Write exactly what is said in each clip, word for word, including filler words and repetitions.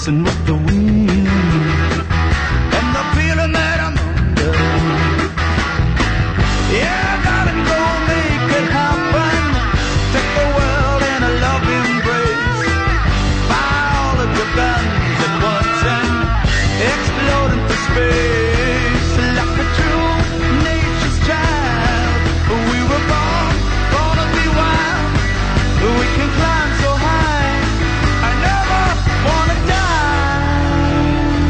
dancing with the wind, and the feeling that I'm under. Yeah, darling, go make it happen. Take the world in a love embrace. Fire all of your guns at once and explode into space. Like a true nature's child, we were born, born to be wild. We can climb so high, I never wanna die.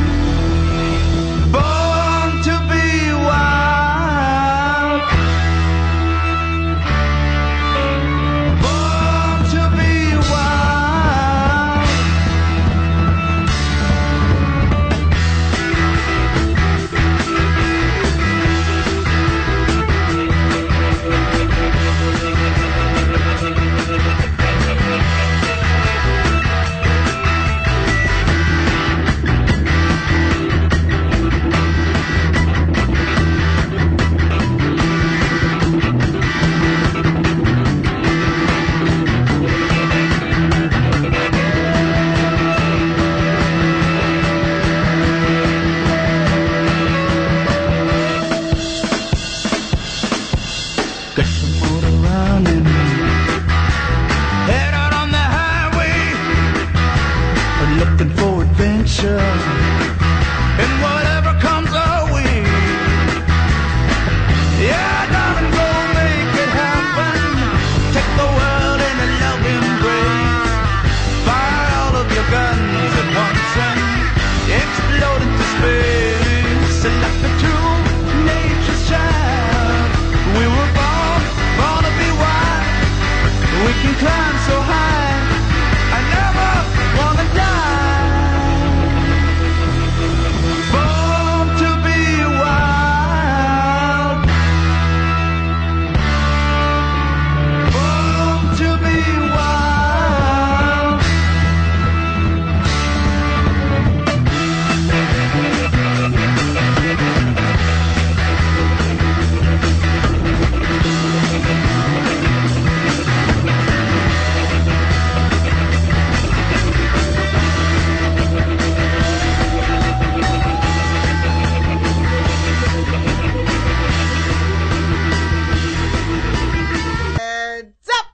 Born to be wild. Born to be wild. Got some motor running, head out on the highway, looking for adventure, and whatever comes our way. Yeah, darling, go make it happen. Take the world in a love embrace. Fire all of your guns at once and explode into space. Like a true nature's child, we were born, born to be wild. We can climb so high, I never wanna die. Born to be wild. Born to be wild. Heads up!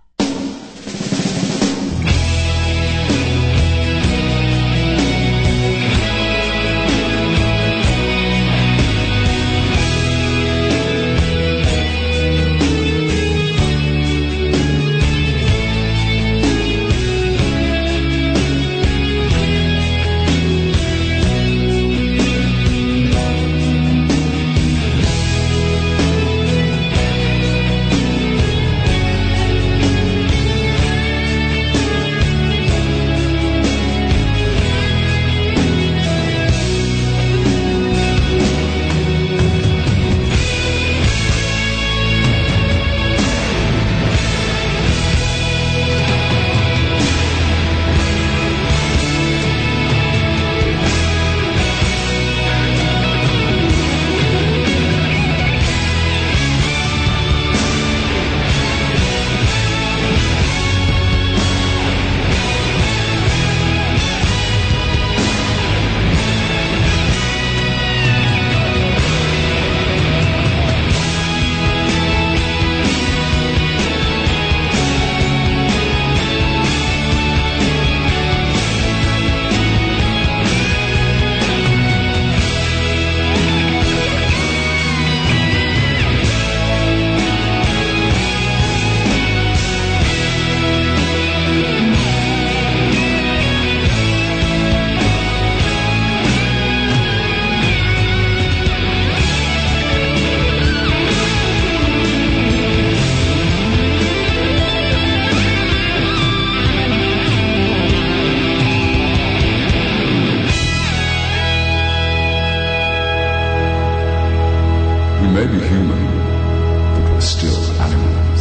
We may be human, but we're still animals.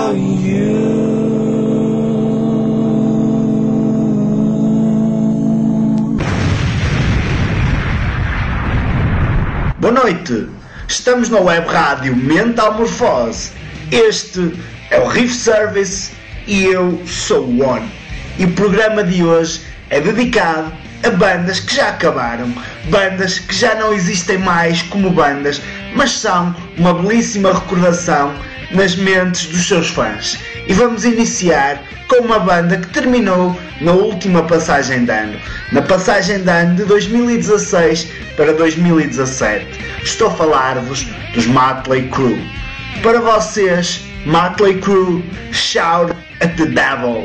for you. Boa noite, estamos na web rádio Mental Morfose. Este é o Riff Service e eu sou o One. E o programa de hoje é dedicado a bandas que já acabaram, bandas que já não existem mais como bandas, mas são uma belíssima recordação nas mentes dos seus fãs. E vamos iniciar com uma banda que terminou na última passagem de ano, na passagem de ano de dois mil e dezasseis para dois mil e dezassete. Estou a falar-vos dos Motley Crue. Para vocês, Motley Crue, Shout at the Devil.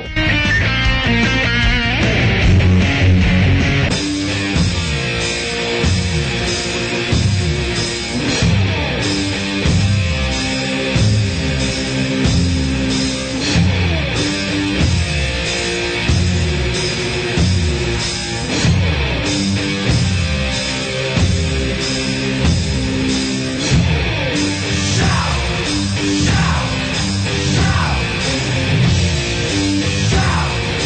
Shout, shout, shout.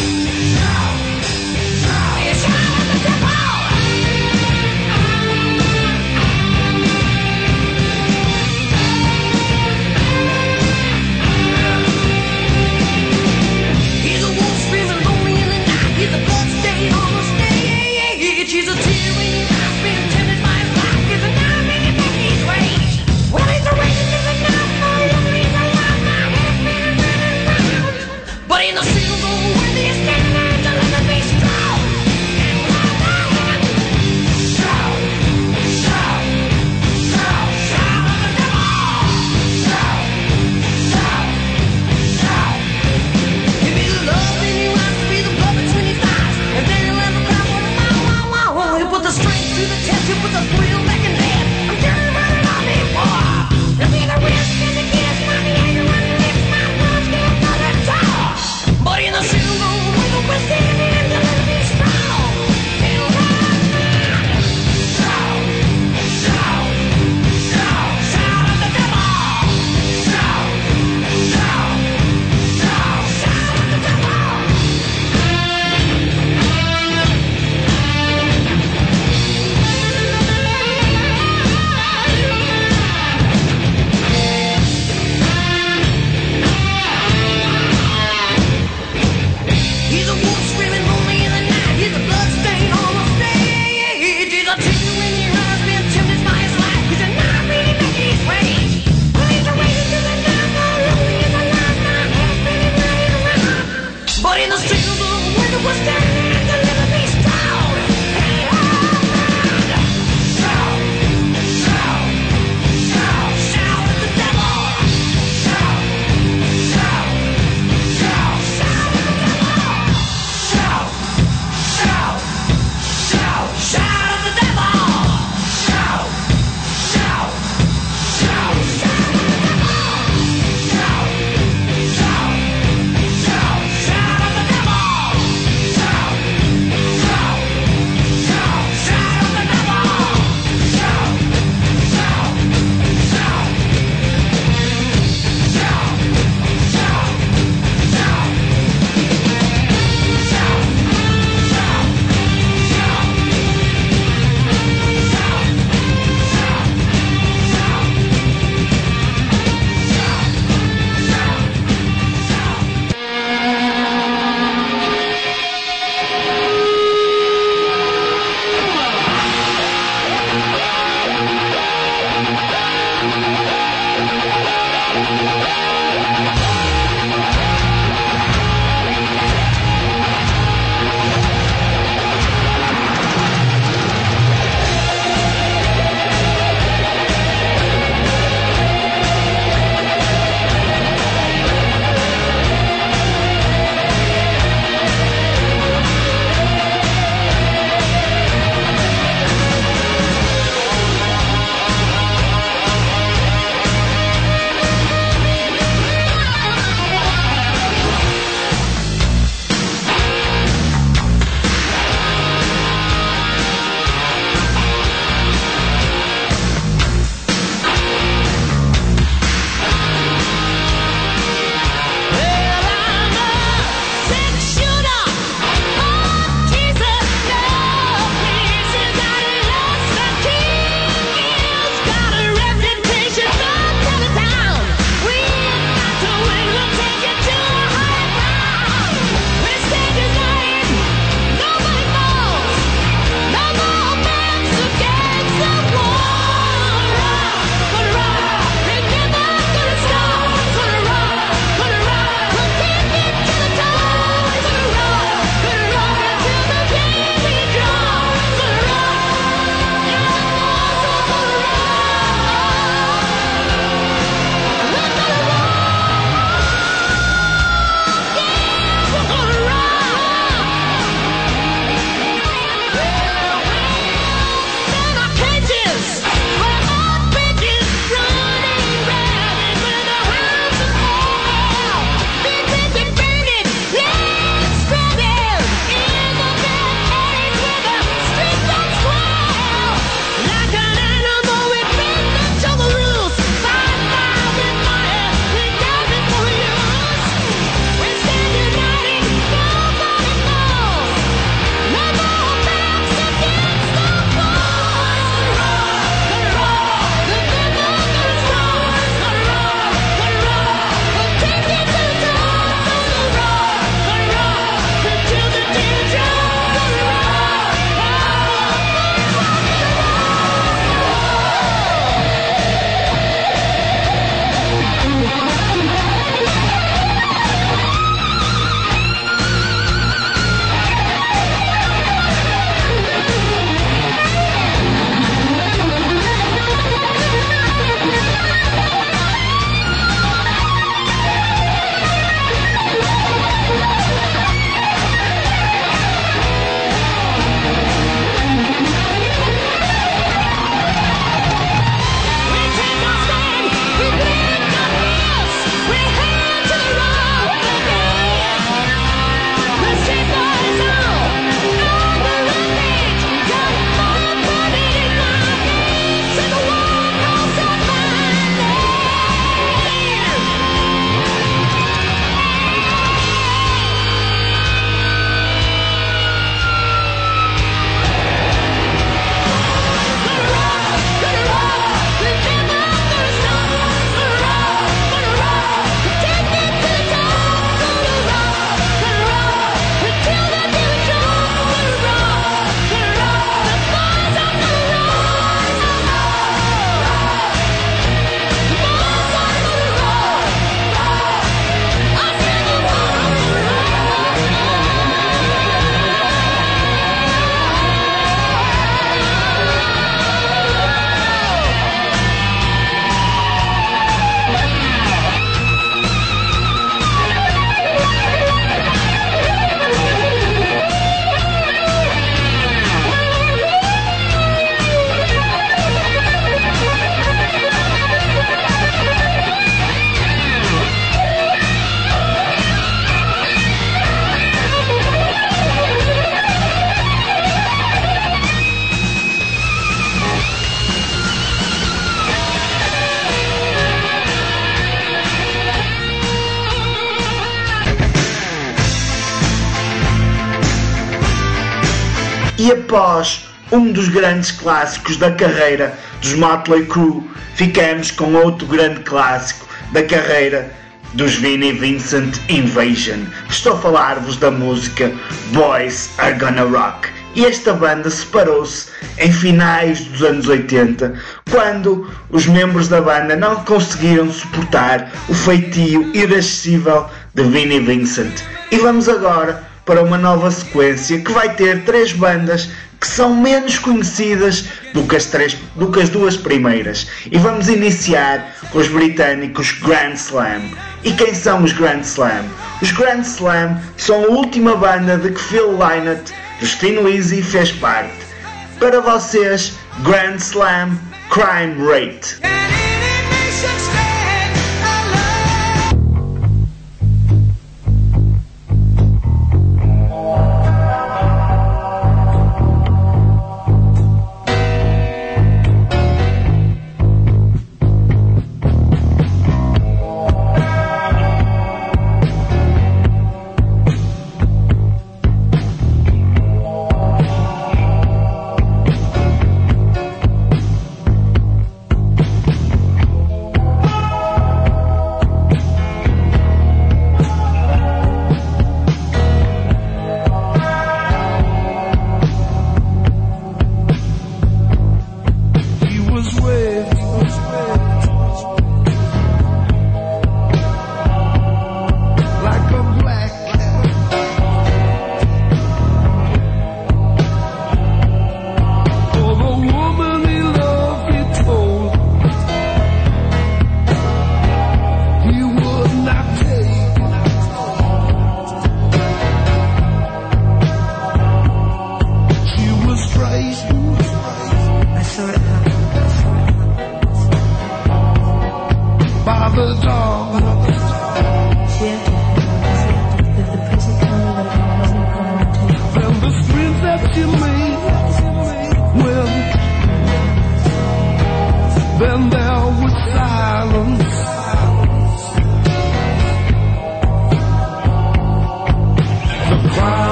E após um dos grandes clássicos da carreira dos Motley Crue, ficamos com outro grande clássico da carreira dos Vinnie Vincent Invasion. Estou a falar-vos da música Boys Are Gonna Rock. E esta banda separou-se em finais dos anos oitenta, quando os membros da banda não conseguiram suportar o feitio irascível de Vinnie Vincent. E vamos agora para uma nova sequência que vai ter três bandas que são menos conhecidas do que as, três, do que as duas primeiras. E vamos iniciar com os britânicos Grand Slam. E quem são os Grand Slam? Os Grand Slam são a última banda de que Phil Lynott dos Thin Lizzy fez parte. Para vocês, Grand Slam, Crime Rate.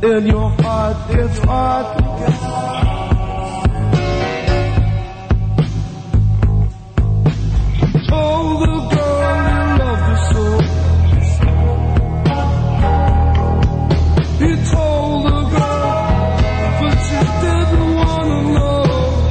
in your heart, it's hard to get. Told the girl you loved her so. He told the girl, but she didn't wanna know.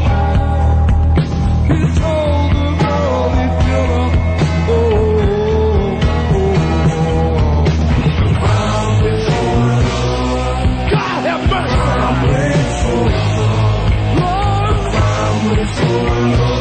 He told the girl he felt up. Oh, oh, oh. The ground is full of love. God have mercy. The ground is full of love. Lord, the ground is full of love.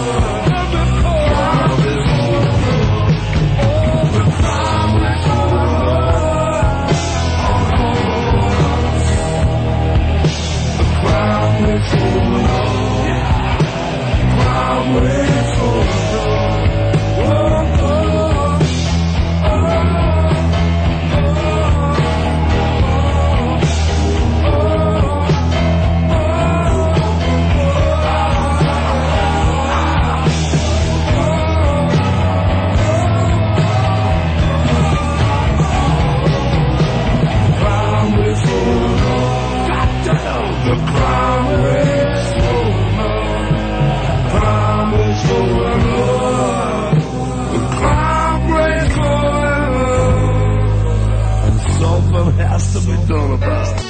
Has to be done about it.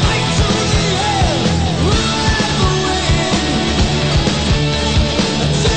Take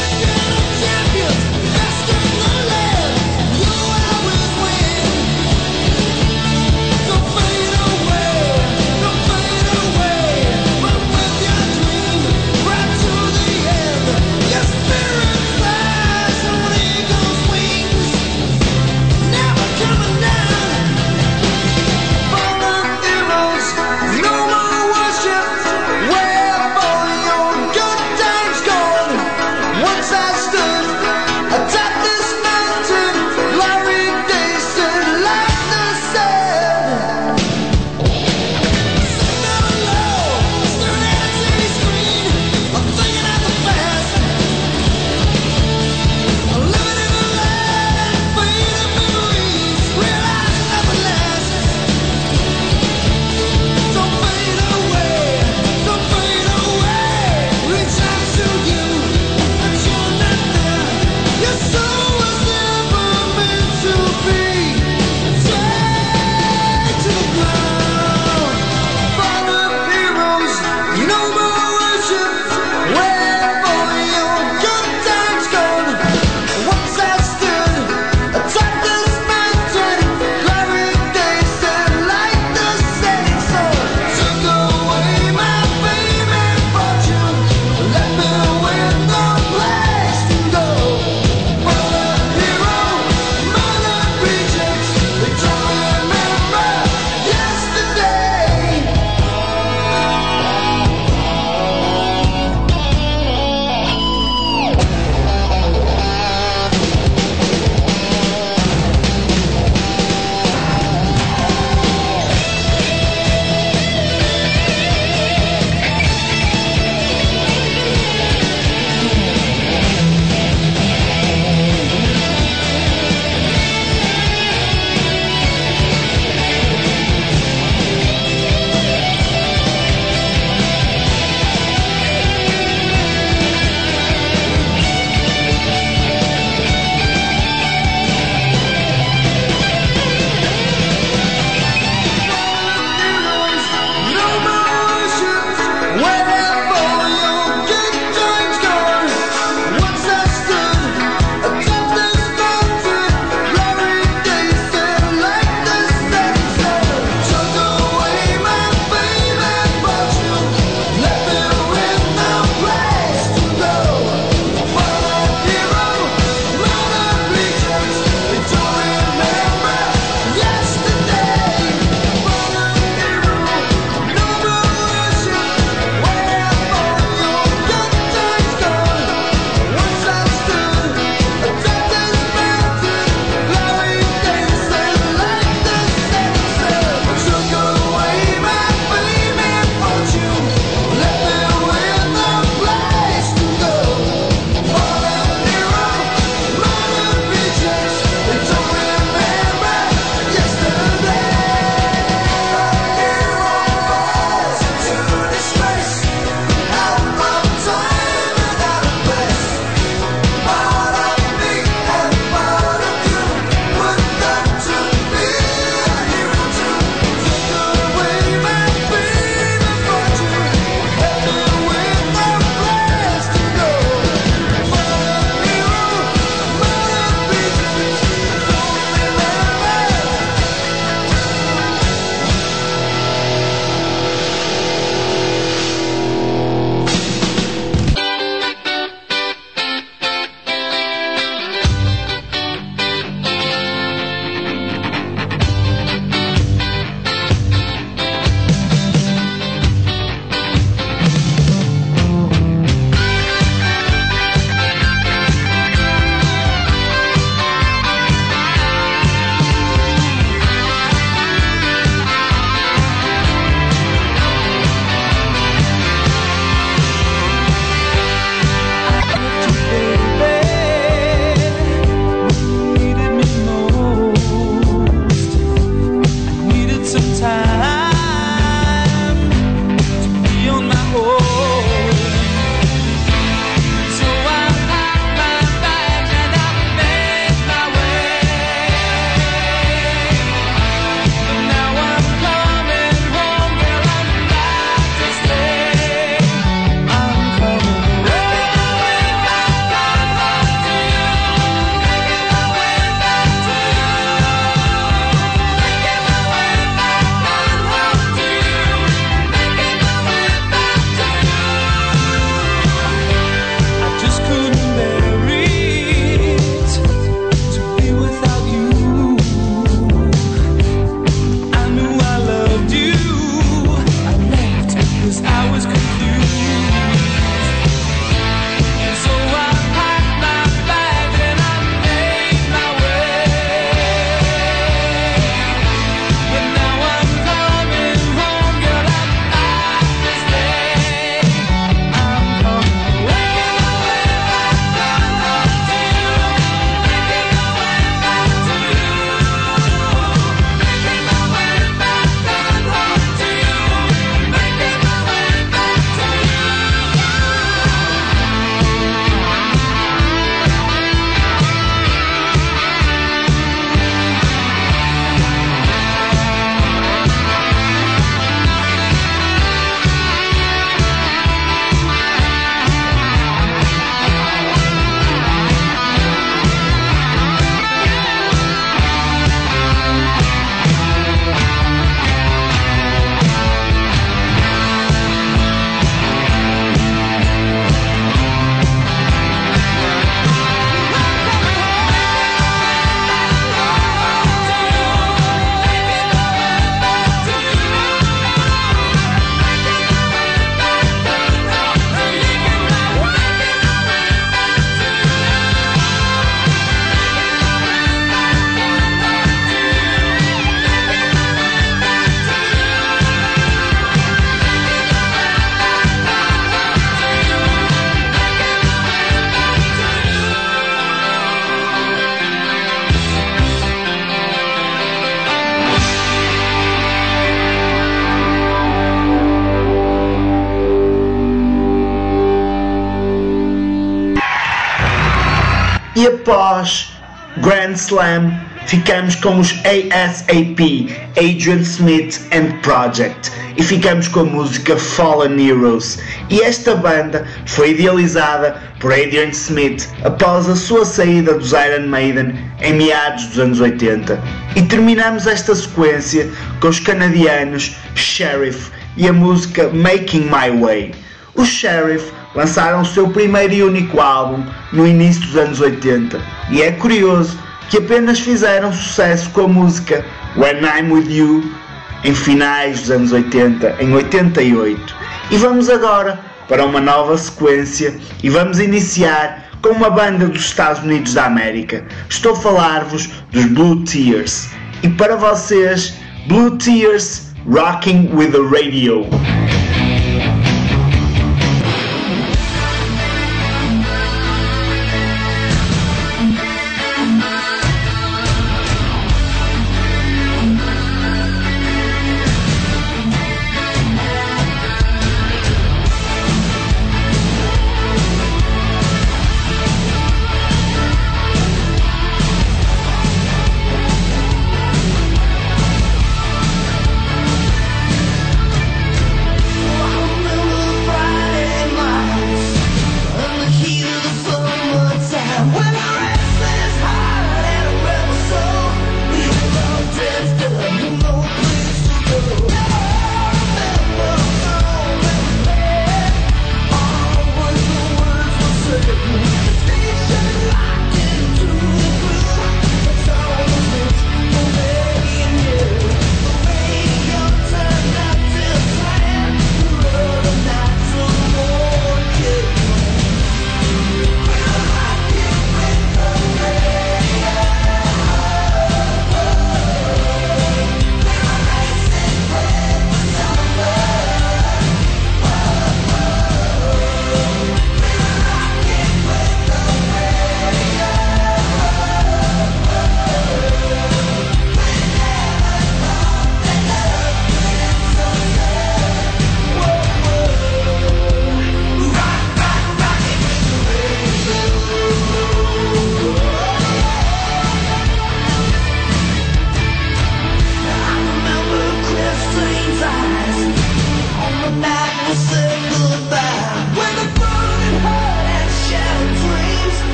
E após Grand Slam, ficamos com os A S A P, Adrian Smith and Project, e ficamos com a música Fallen Heroes. E esta banda foi idealizada por Adrian Smith após a sua saída dos Iron Maiden em meados dos anos oitenta. E terminamos esta sequência com os canadianos Sheriff e a música Making My Way. Os Sheriff lançaram o seu primeiro e único álbum no início dos anos oitenta, e é curioso que apenas fizeram sucesso com a música When I'm With You em finais dos anos oitenta, em oitenta e oito. E vamos agora para uma nova sequência e vamos iniciar com uma banda dos Estados Unidos da América. Estou a falar-vos dos Blue Tears. E para vocês, Blue Tears, Rocking with the Radio.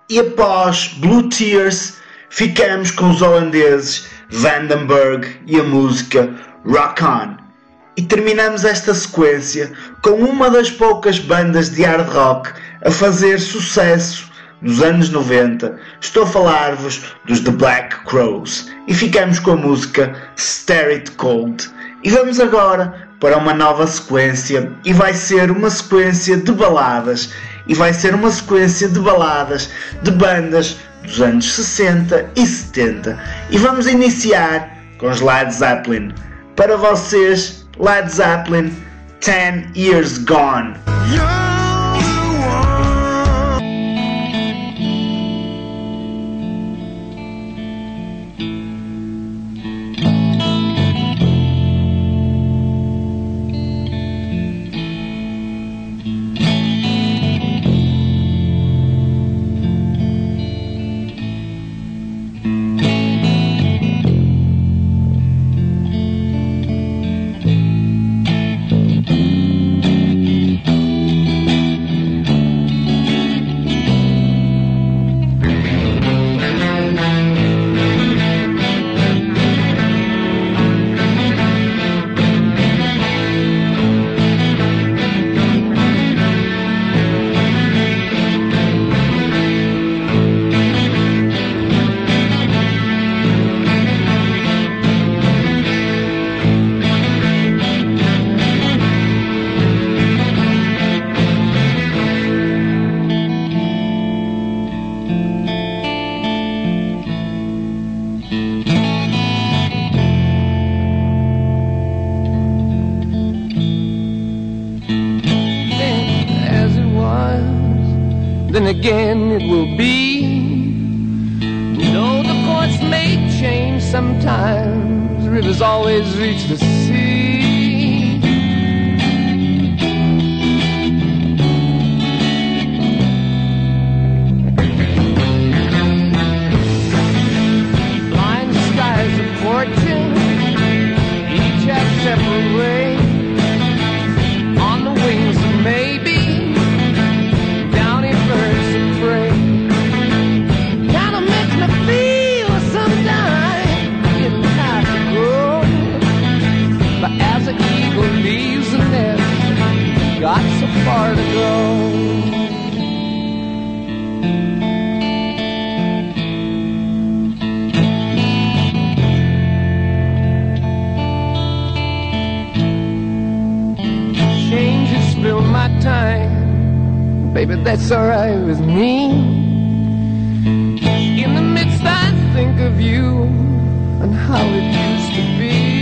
E após Blue Tears, ficamos com os holandeses Vandenberg e a música Rock On. E terminamos esta sequência com uma das poucas bandas de hard rock a fazer sucesso nos anos noventa. Estou a falar-vos dos The Black Crowes. E ficamos com a música Stare It Cold. E vamos agora para uma nova sequência, e vai ser uma sequência de baladas, e vai ser uma sequência de baladas de bandas dos anos sessenta e setenta. E vamos iniciar com os Led Zeppelin. Para vocês, Led Zeppelin, Ten Years Gone. Then again it will be. Though the course may change sometimes, rivers always reach the sea. Blind skies of fortune, each have separate ways. On the wings of maybe, leaves the nest, got so far to go. Changes fill my time, baby, that's alright with me. In the midst I think of you and how it used to be.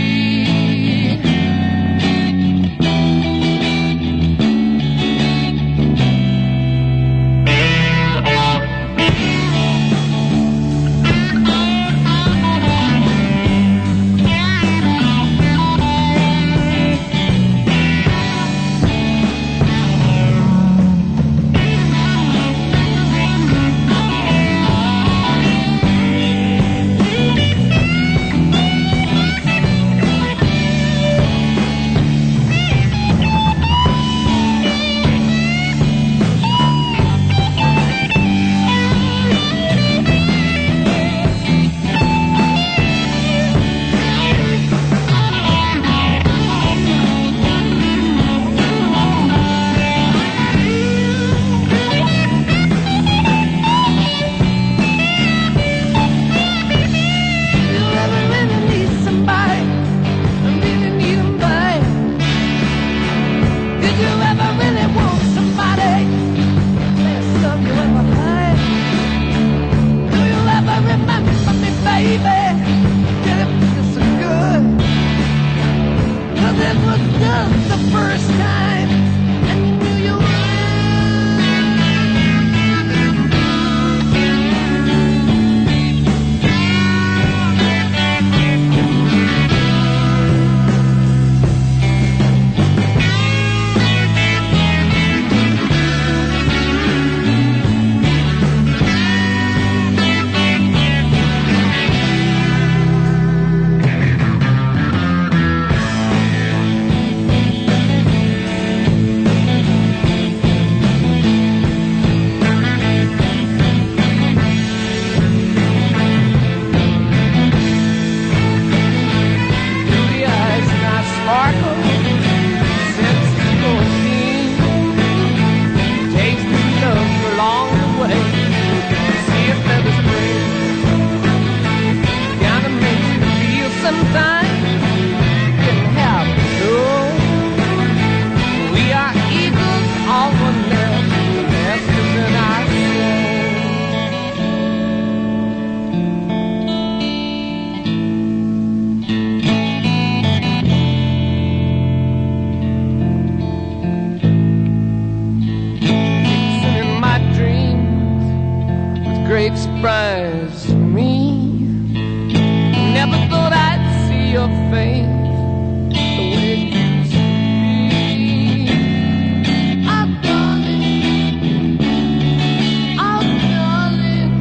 big surprise to me. Never thought I'd see your face the way it used to be. Oh, darling, oh, darling.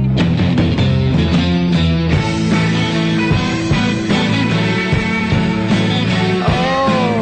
Oh.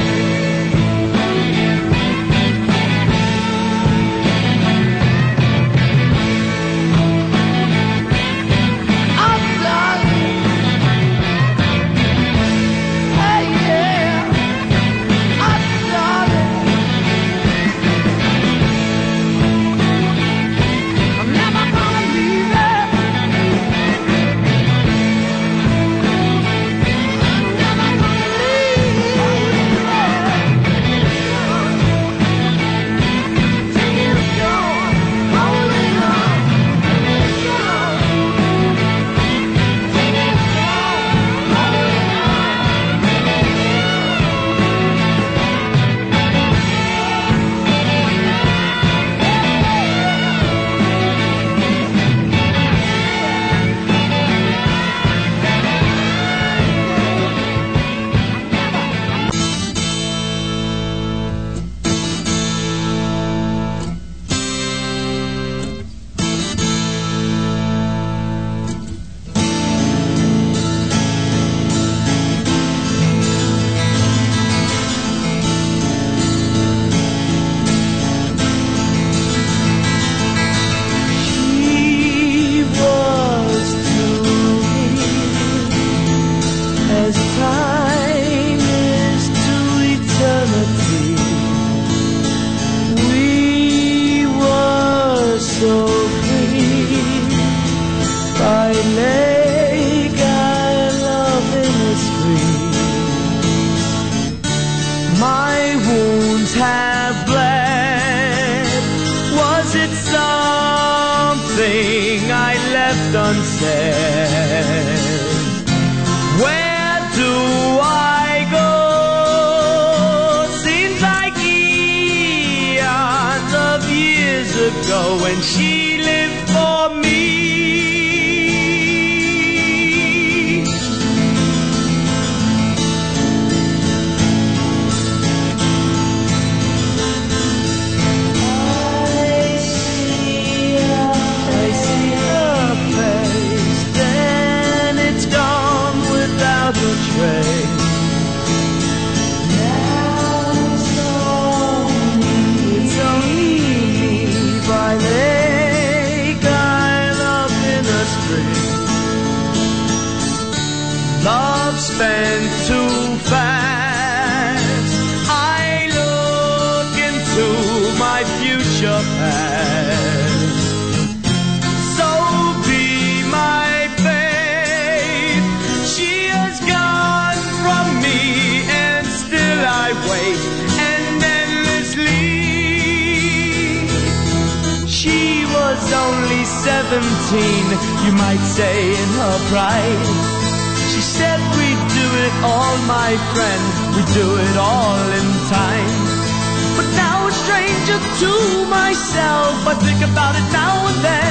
Seventeen, you might say in her pride. She said we'd do it all, my friend, we'd do it all in time. But now a stranger to myself, I think about it now and then.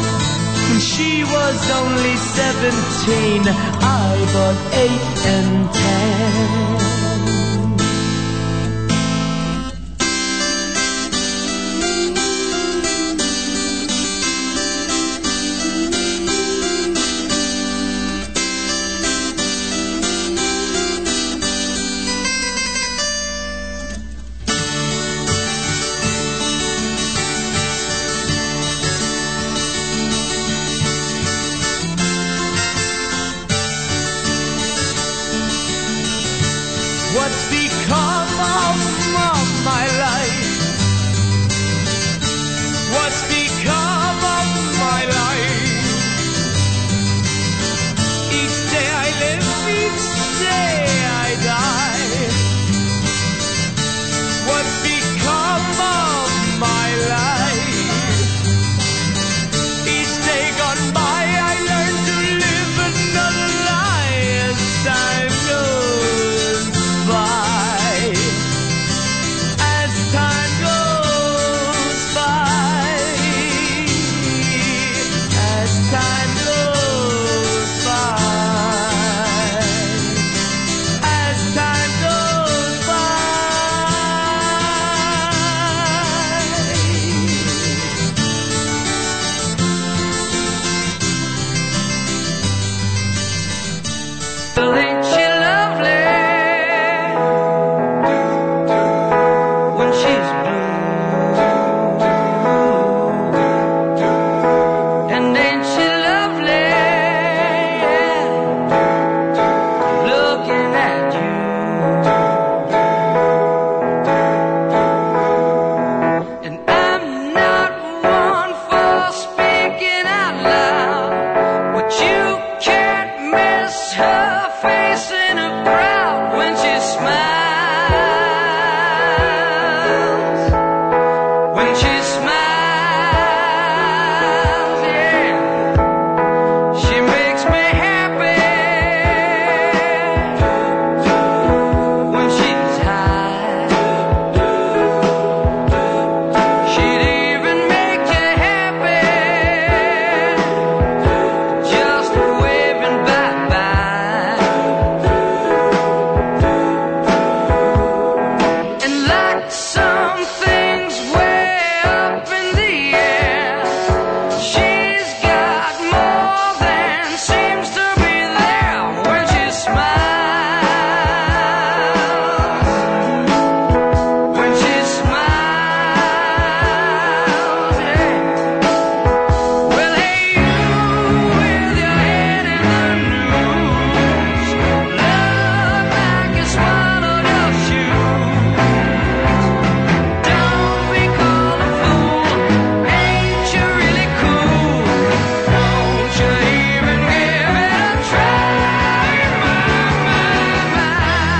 When she was only seventeen, I was eight and ten. something's way up in the air. She's got more than seems to be there when she smiles. When she smiles, yeah. Well, hey, you with your head in the news, look like you swallowed your shoes. Don't be called a fool, ain't you really cool? Won't you even give it a try, my, my, my?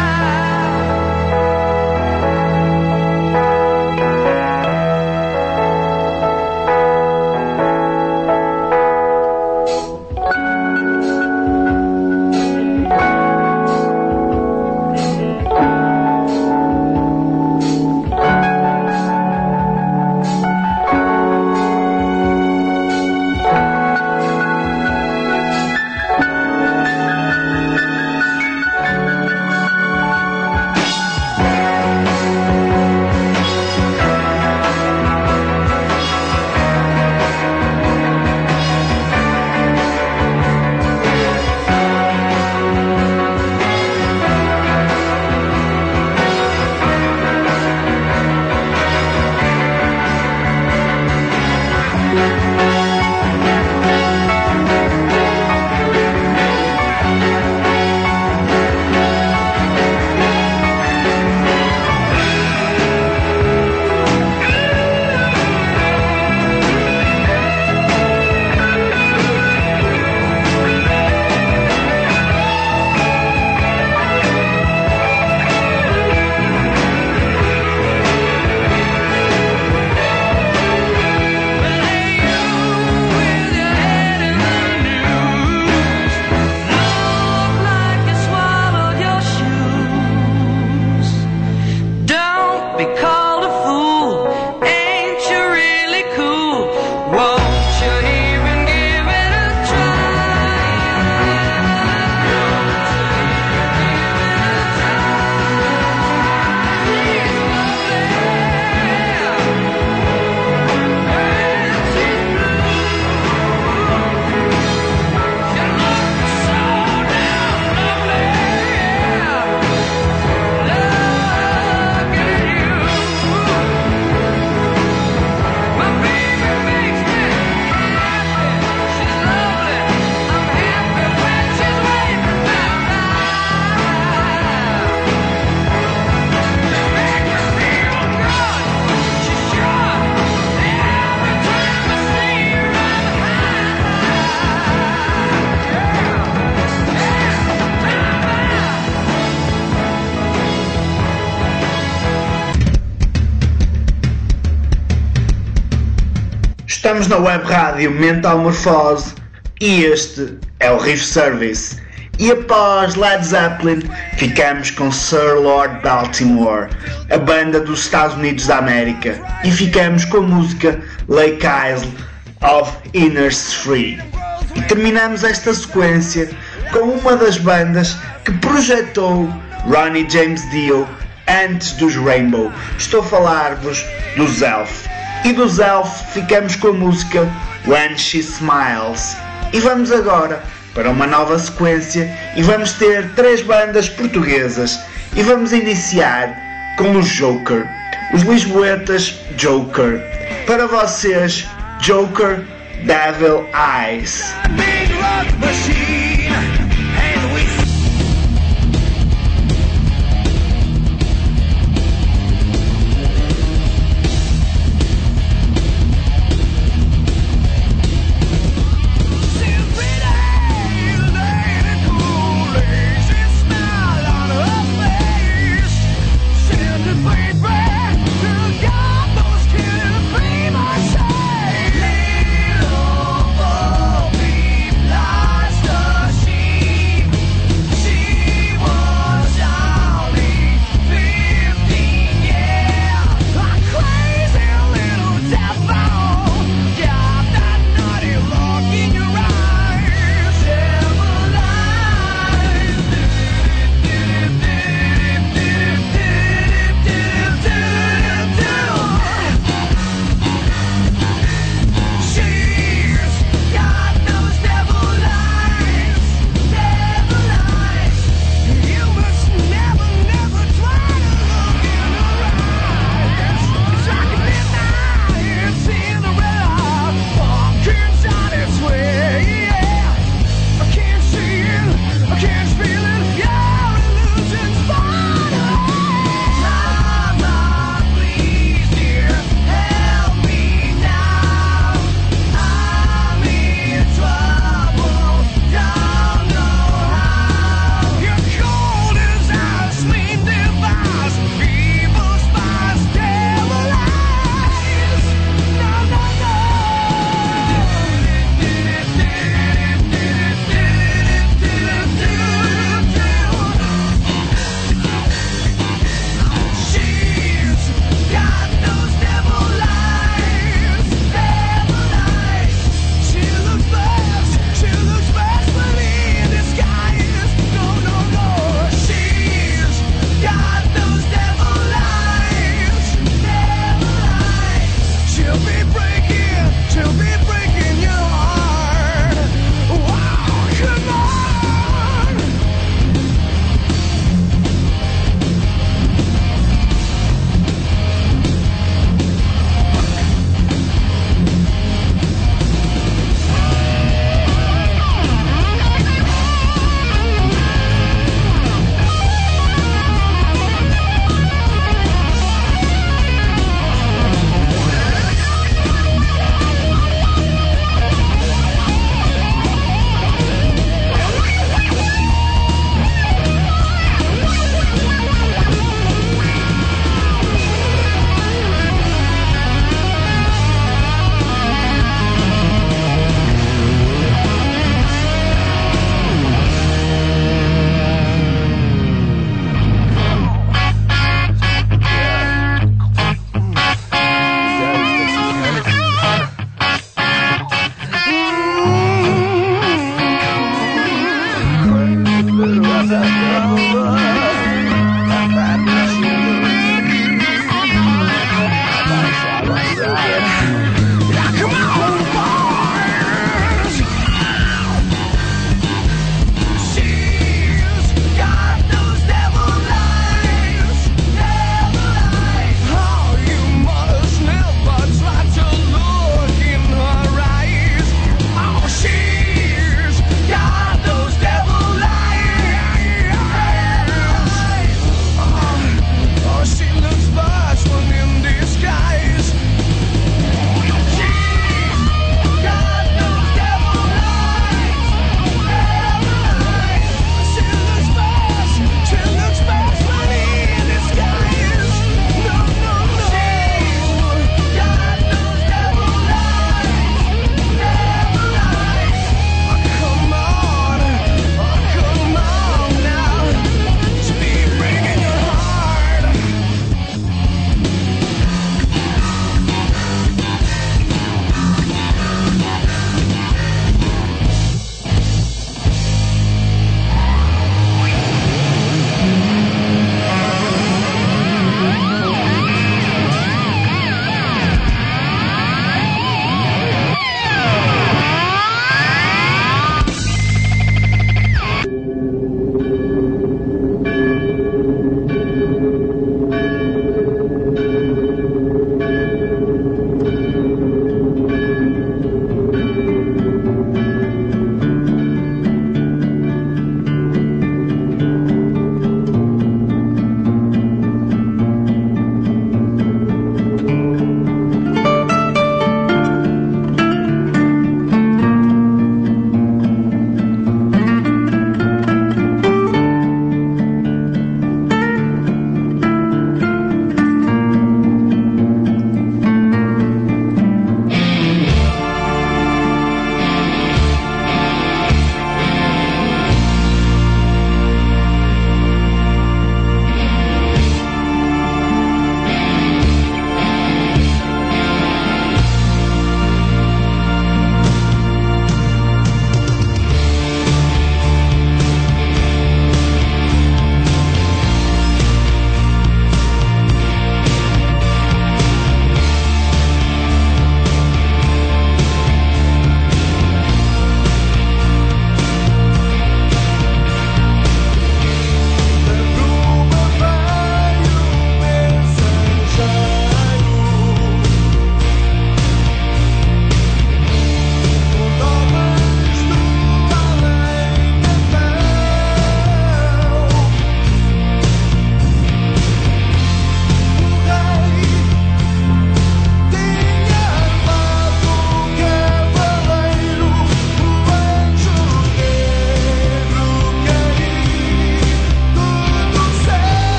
Be called a fool, ain't you really cool? Won't you even give it a Estamos na web rádio Mental Morfose e este é o Riff Service. E após Led Zeppelin ficamos com Sir Lord Baltimore, a banda dos Estados Unidos da América, e ficamos com a música Lake Isle of Innisfree. E terminamos esta sequência com uma das bandas que projetou Ronnie James Dio antes dos Rainbow. Estou a falar-vos dos Elf. E dos Elf ficamos com a música When She Smiles. E vamos agora para uma nova sequência e vamos ter três bandas portuguesas. E vamos iniciar com os Joker, os lisboetas Joker. Para vocês, Joker, Devil Eyes. Big rock machine, and we Little Bobby Blaster.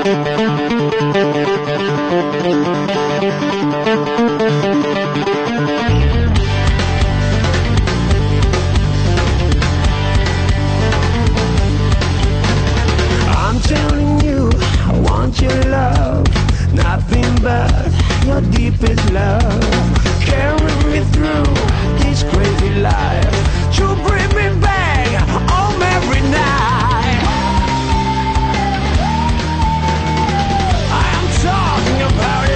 I'm telling you, I want your love, nothing but your deepest love. Carry me through this crazy life, to bring me back home every night. I am talking about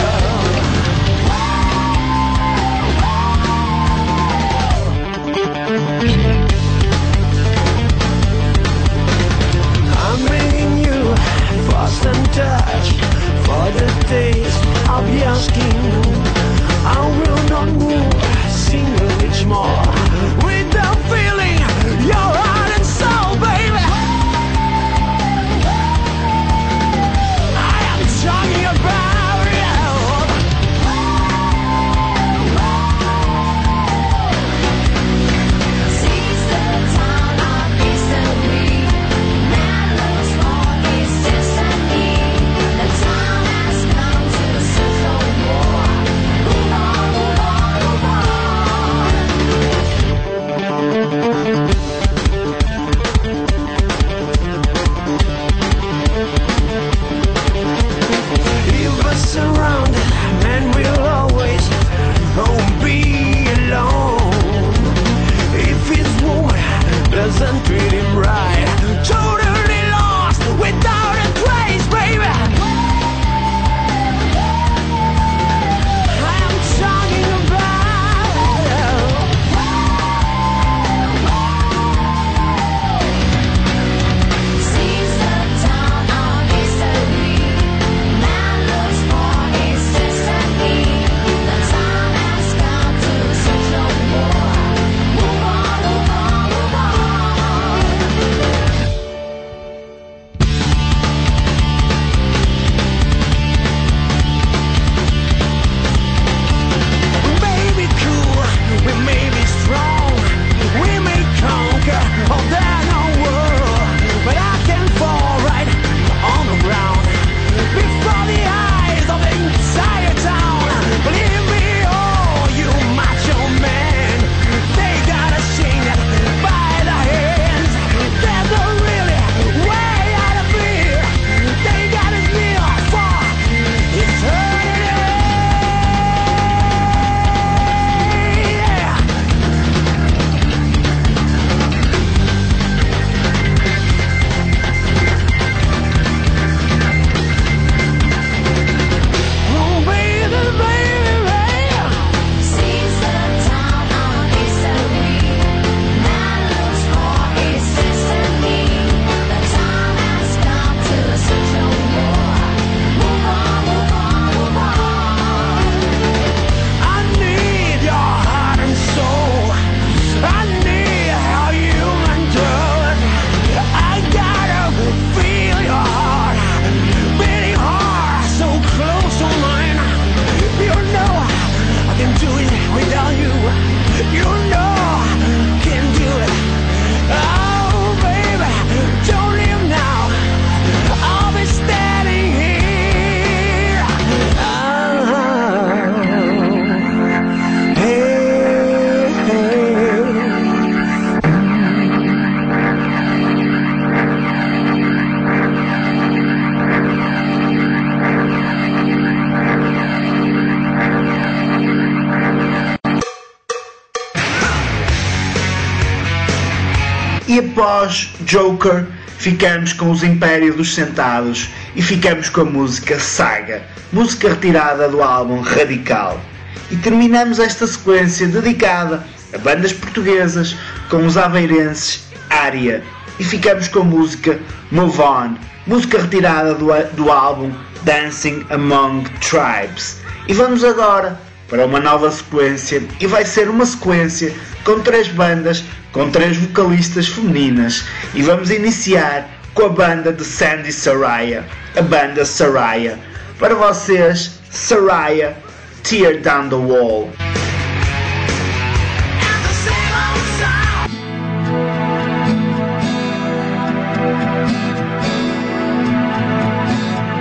I'm bringing you fast and touch for the taste of your skin. I will not move a single inch more without feeling your heart and soul, baby. I am talking about you. Sees the town of history. Man looks for his destiny. The time has come to settle war. Move on, move on, move on. If we're surrounded, man will always won't be alone. If his woman doesn't treat him right, totally lost without a trace, baby. I am talking Sees the town of history. Man looks for his destiny. The time has come to settle war. Move on, move on, move We may be cool, we may be strong, we may conquer all the known world, but I can fall right on the ground before the eyes of the entire town. Believe me, oh, you macho man, they gotta sing it by the hands. There's a really way out of here. They gotta kneel for eternity. Yeah. Oh, baby, baby, baby. Sees the town of history. Man looks for his destiny. The time has come to settle war. Move on, move on, move on. I need your heart and soul. I need how you endure it. I gotta feel your heart beating hard, so close to mine. You know I can do it without you. You know I can do it. Oh, baby, don't leave now. I'll be standing here. Ah. Hey, hey. E após Joker, ficamos com os Impérios dos Sentados e ficamos com a música Saga, música retirada do álbum Radical. E terminamos esta sequência dedicada a bandas portuguesas com os aveirenses Área. E ficamos com a música Move On, música retirada do, do álbum Dancing Among Tribes. E vamos agora para uma nova sequência, e vai ser uma sequência com três bandas, com três vocalistas femininas, e vamos iniciar com a banda de Sandy Saraya, a banda Saraya. Para vocês, Saraya, Tear Down the Wall. We'll be right back.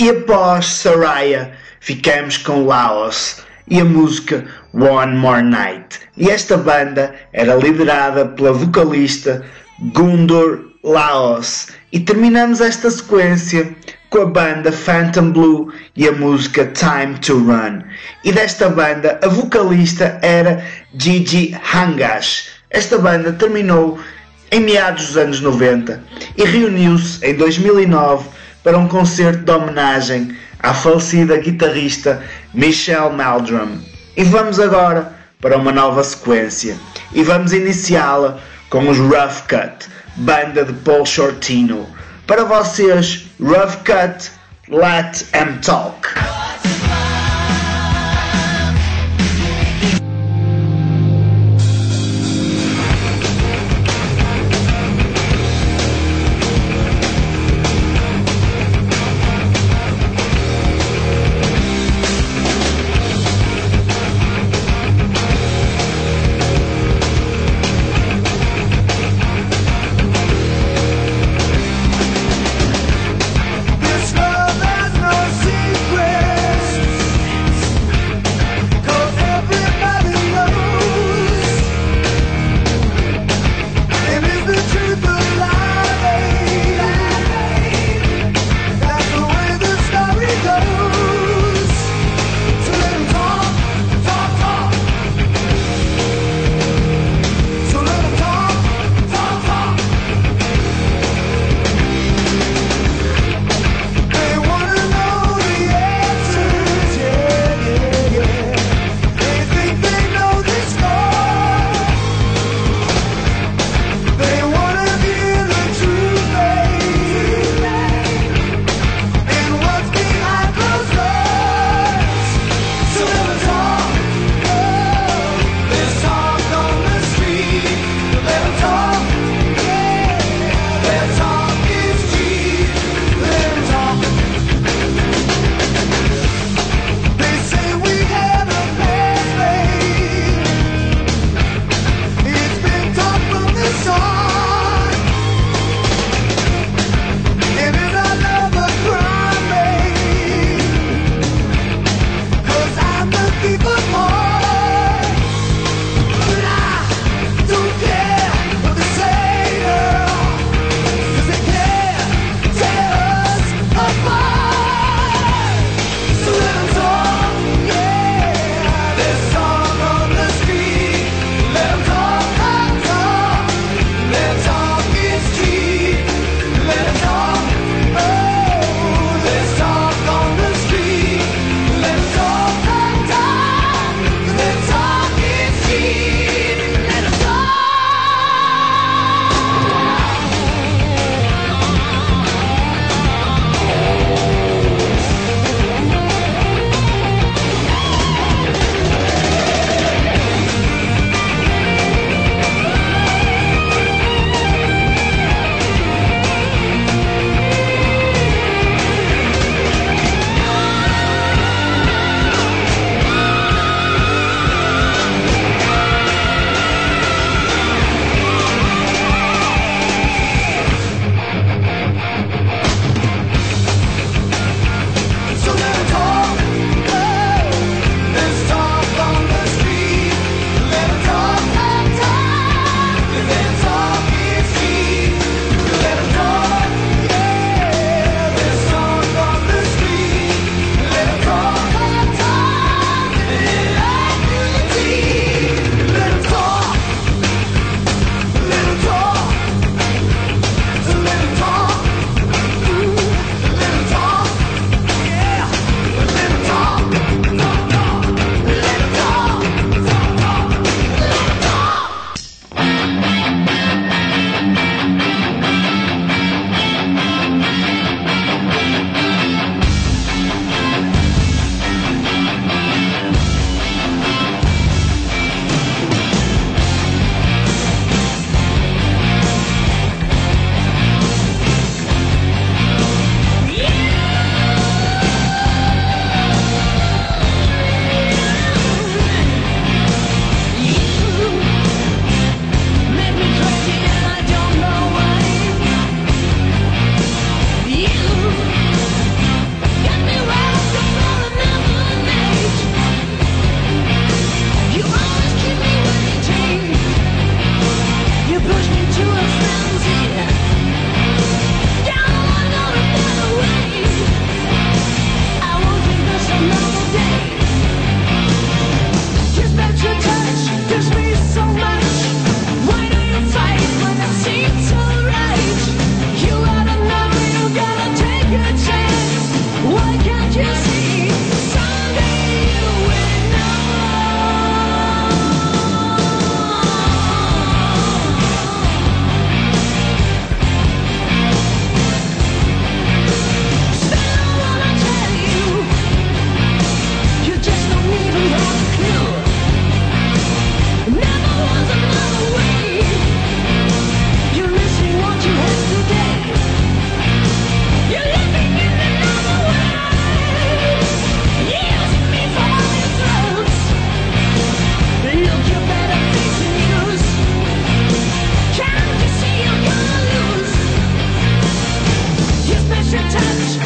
E após Soraya, ficamos com Laos e a música One More Night. E esta banda era liderada pela vocalista Gundur Laos. E terminamos esta sequência com a banda Phantom Blue e a música Time to Run. E desta banda a vocalista era Gigi Hangash. Esta banda terminou em meados dos anos noventa e reuniu-se em dois mil e nove para um concerto de homenagem à falecida guitarrista Michelle Meldrum. E vamos agora para uma nova sequência e vamos iniciá-la com os Rough Cut, banda de Paul Shortino. Para vocês, Rough Cut, Let 'Em Talk. This love has no secret.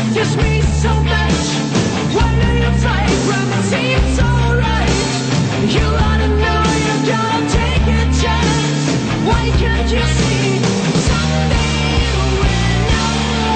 just means so much. Why do you fight when it seems so right? You ought to know you gotta take a chance. Why can't you see someday you will know?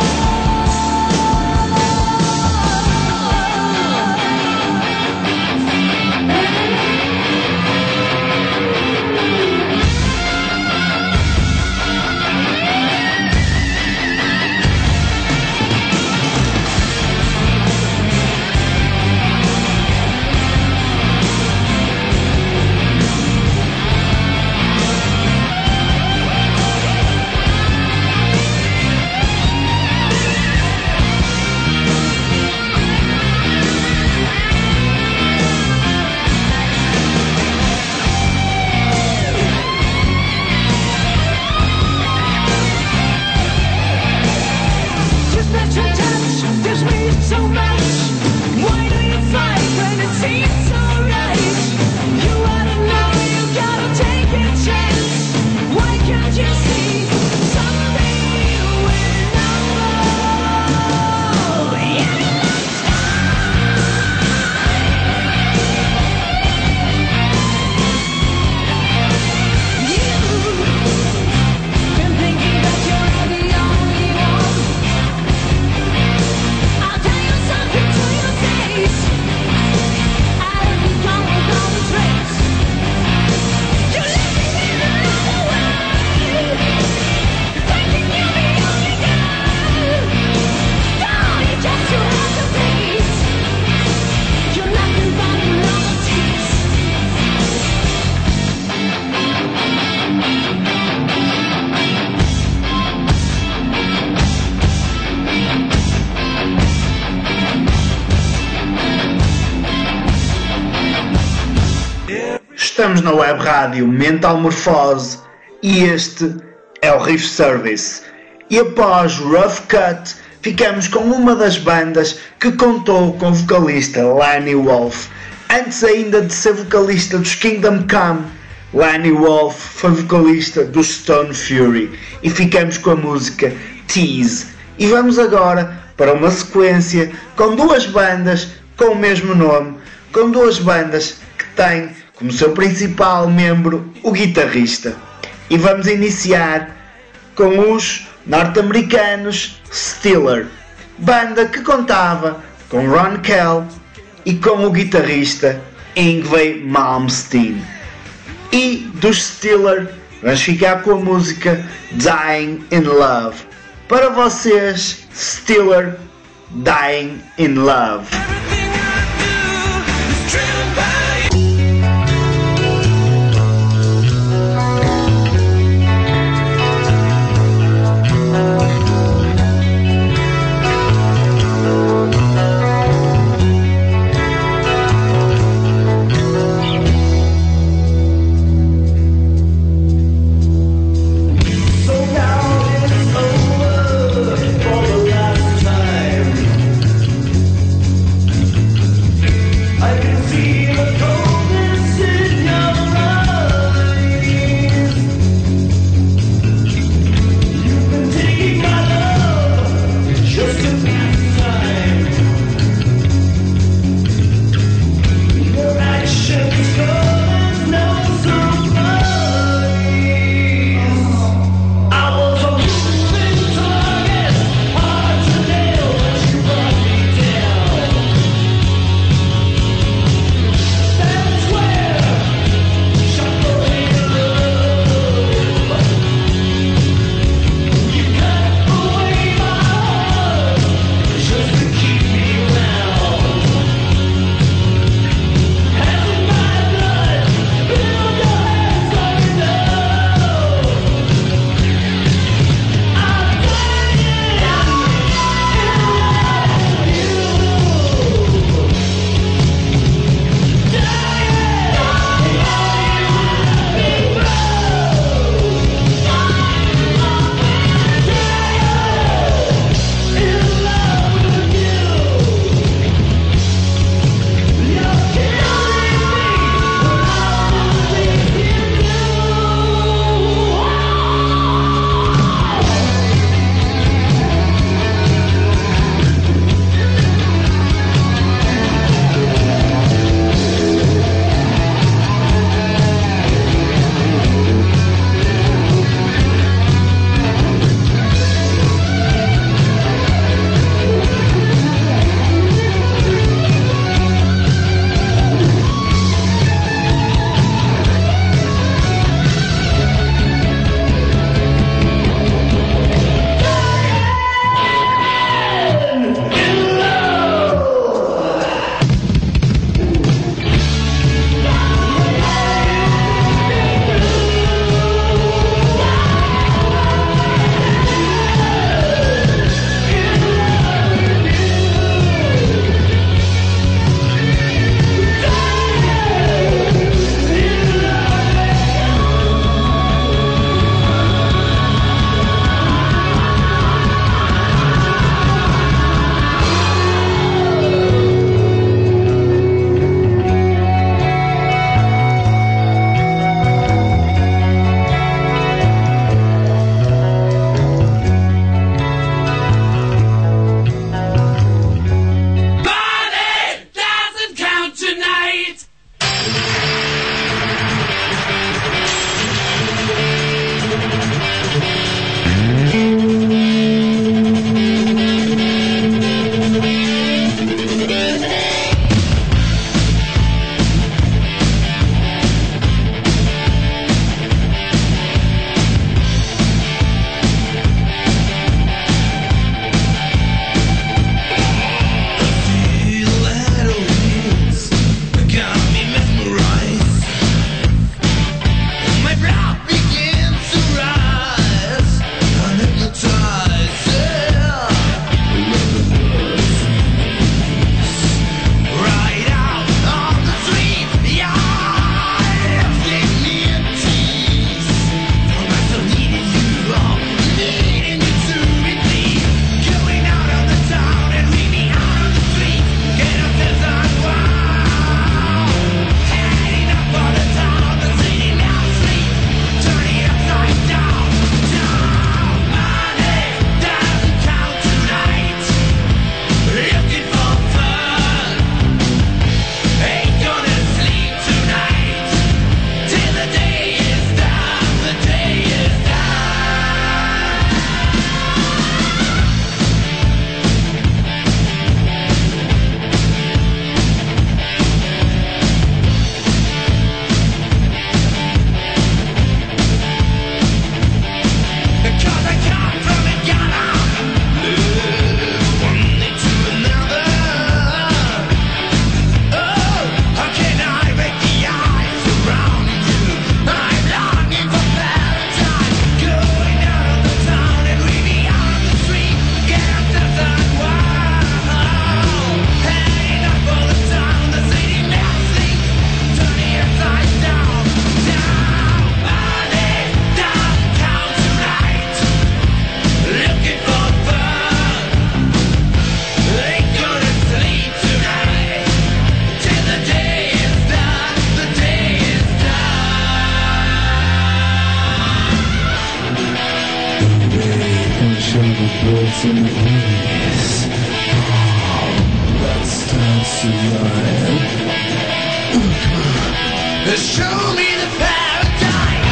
Just that your touch gives me so much. Why do you fight when it seems so right? You ought to know you gotta take a chance. Why can't you see someday you will know? Yeah. You've been thinking that you're the only one. I'll tell you something to your face. I have become without a trace. You're living in another way, thinking you're the only girl. No, you're just too hard to please. You're nothing but another tease. Estamos na web rádio Mentalmorfose e este é o Riff Service. E após Rough Cut, ficamos com uma das bandas que contou com o vocalista Lanny Wolf. Antes ainda de ser vocalista dos Kingdom Come, Lanny Wolf foi vocalista do Stone Fury. E ficamos com a música Tease. E vamos agora para uma sequência com duas bandas com o mesmo nome, com duas bandas que têm como seu principal membro o guitarrista. E vamos iniciar com os norte-americanos Steeler, banda que contava com Ron Kell e com o guitarrista Yngwie Malmsteen. E dos Steeler vamos ficar com a música Dying in Love. Para vocês, Steeler, Dying in Love. Everything I do is driven by So now it's over for the last time. Show me the paradise.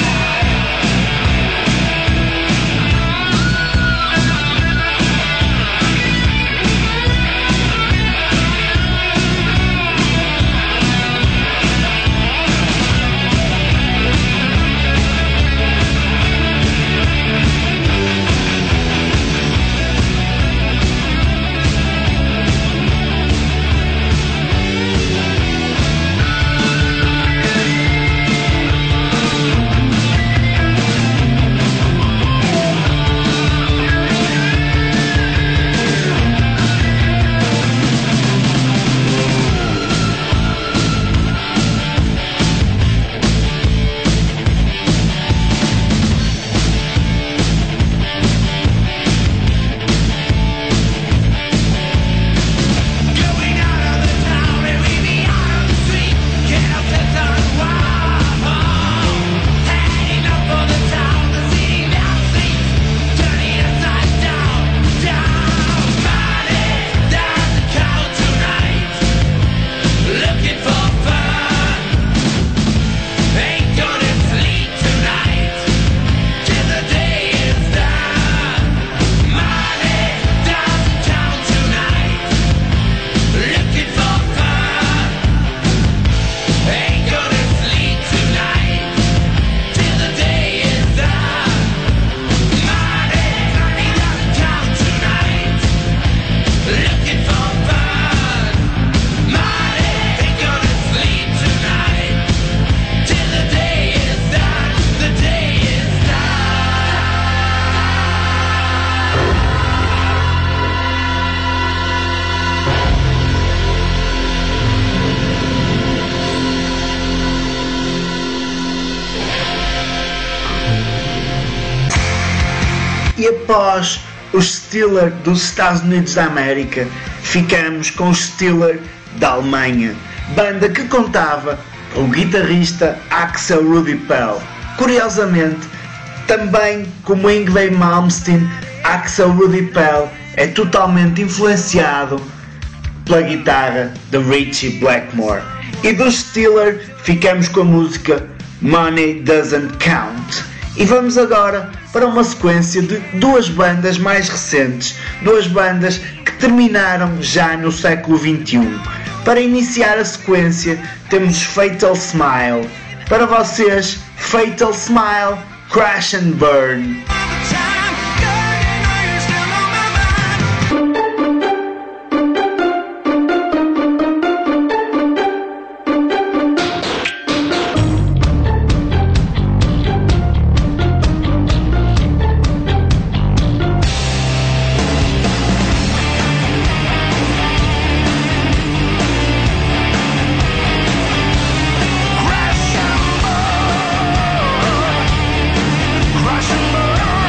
Going out of the town and leave me out on the street. Can't help it, darn wow. Hanging up on the town, the city down seats, turning upside down, down. Money doesn't count tonight. Looking for fun. Ain't gonna sleep tonight till the day is done. Money doesn't count tonight. Looking for fun. Ain't gonna sleep tonight till the day is done. Money, money doesn't count tonight. Looking for fun. Money, ain't gonna sleep tonight till the day is done. The day is E após os Steelers dos Estados Unidos da América, ficamos com os Steelers da Alemanha, banda que contava com o guitarrista Axel Rudi Pell. Curiosamente, também como Yngwie Malmsteen, Axel Rudi Pell é totalmente influenciado pela guitarra de Ritchie Blackmore. E dos Steelers ficamos com a música Money Doesn't Count. E vamos agora para uma sequência de duas bandas mais recentes, duas bandas que terminaram já no século vinte e um. Para iniciar a sequência temos Fatal Smile. Para vocês, Fatal Smile, Crash and Burn. Crash and burn.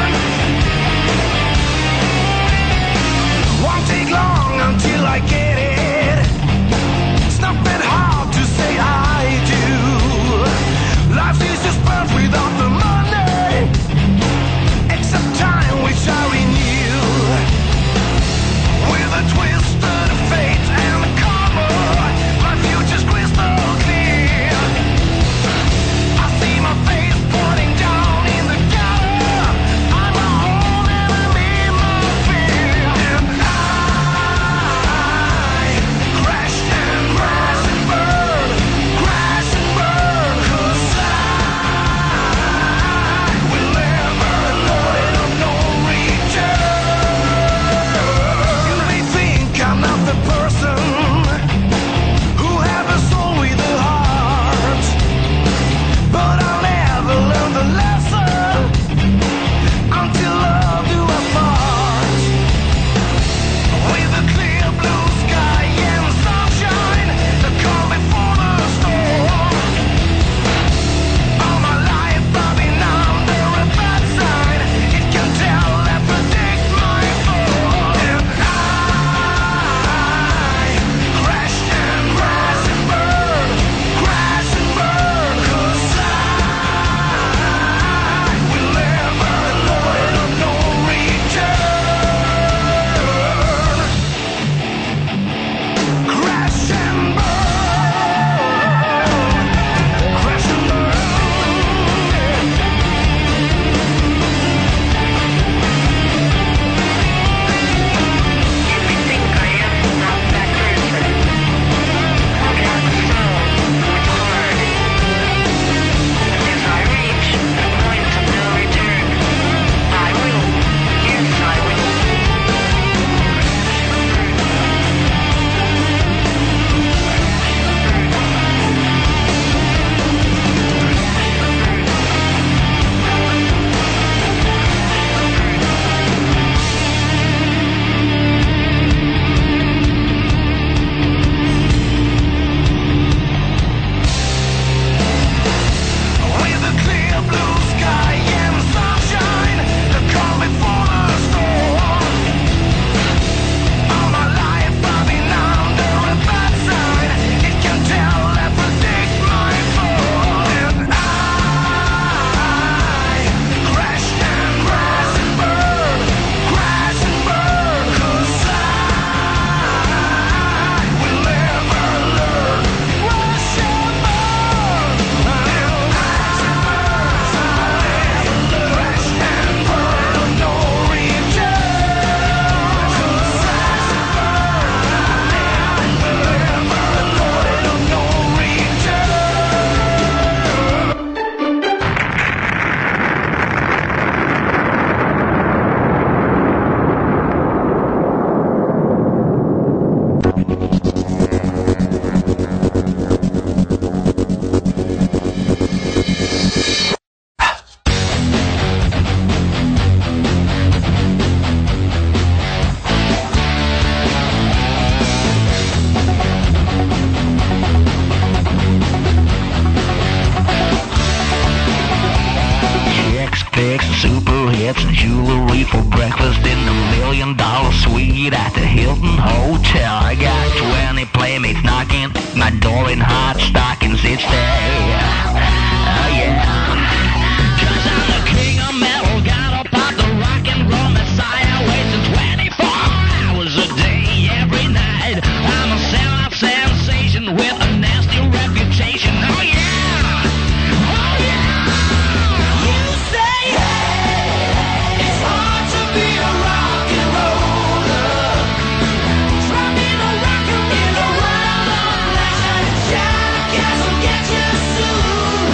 hotel. I got twenty playmates knocking my door in hot stockings each day. Oh yeah. Cause I'm the king of metal, got up out the rock and roll messiah, wasting twenty-four hours a day every night. I'm a sellout sensation with a nasty reputation. Oh yeah. Oh yeah. You say it's hard to be a rock and roller, trapped in a rock and in a world of pleasure. Jackass will get you soon.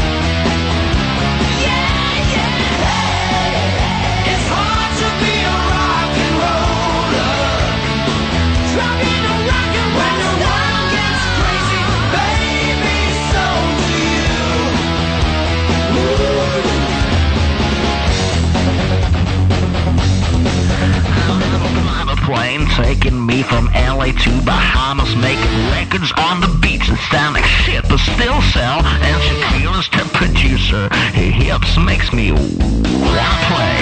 Yeah, yeah. It's hard to be a rock and roller, trapped in a rock and when the world gets crazy, baby, so do you. I'm a plane taking me from L A to Bahamas, making records on the beach and sound like shit, but still sell. And Shaquille's the producer. He hips makes me wanna play.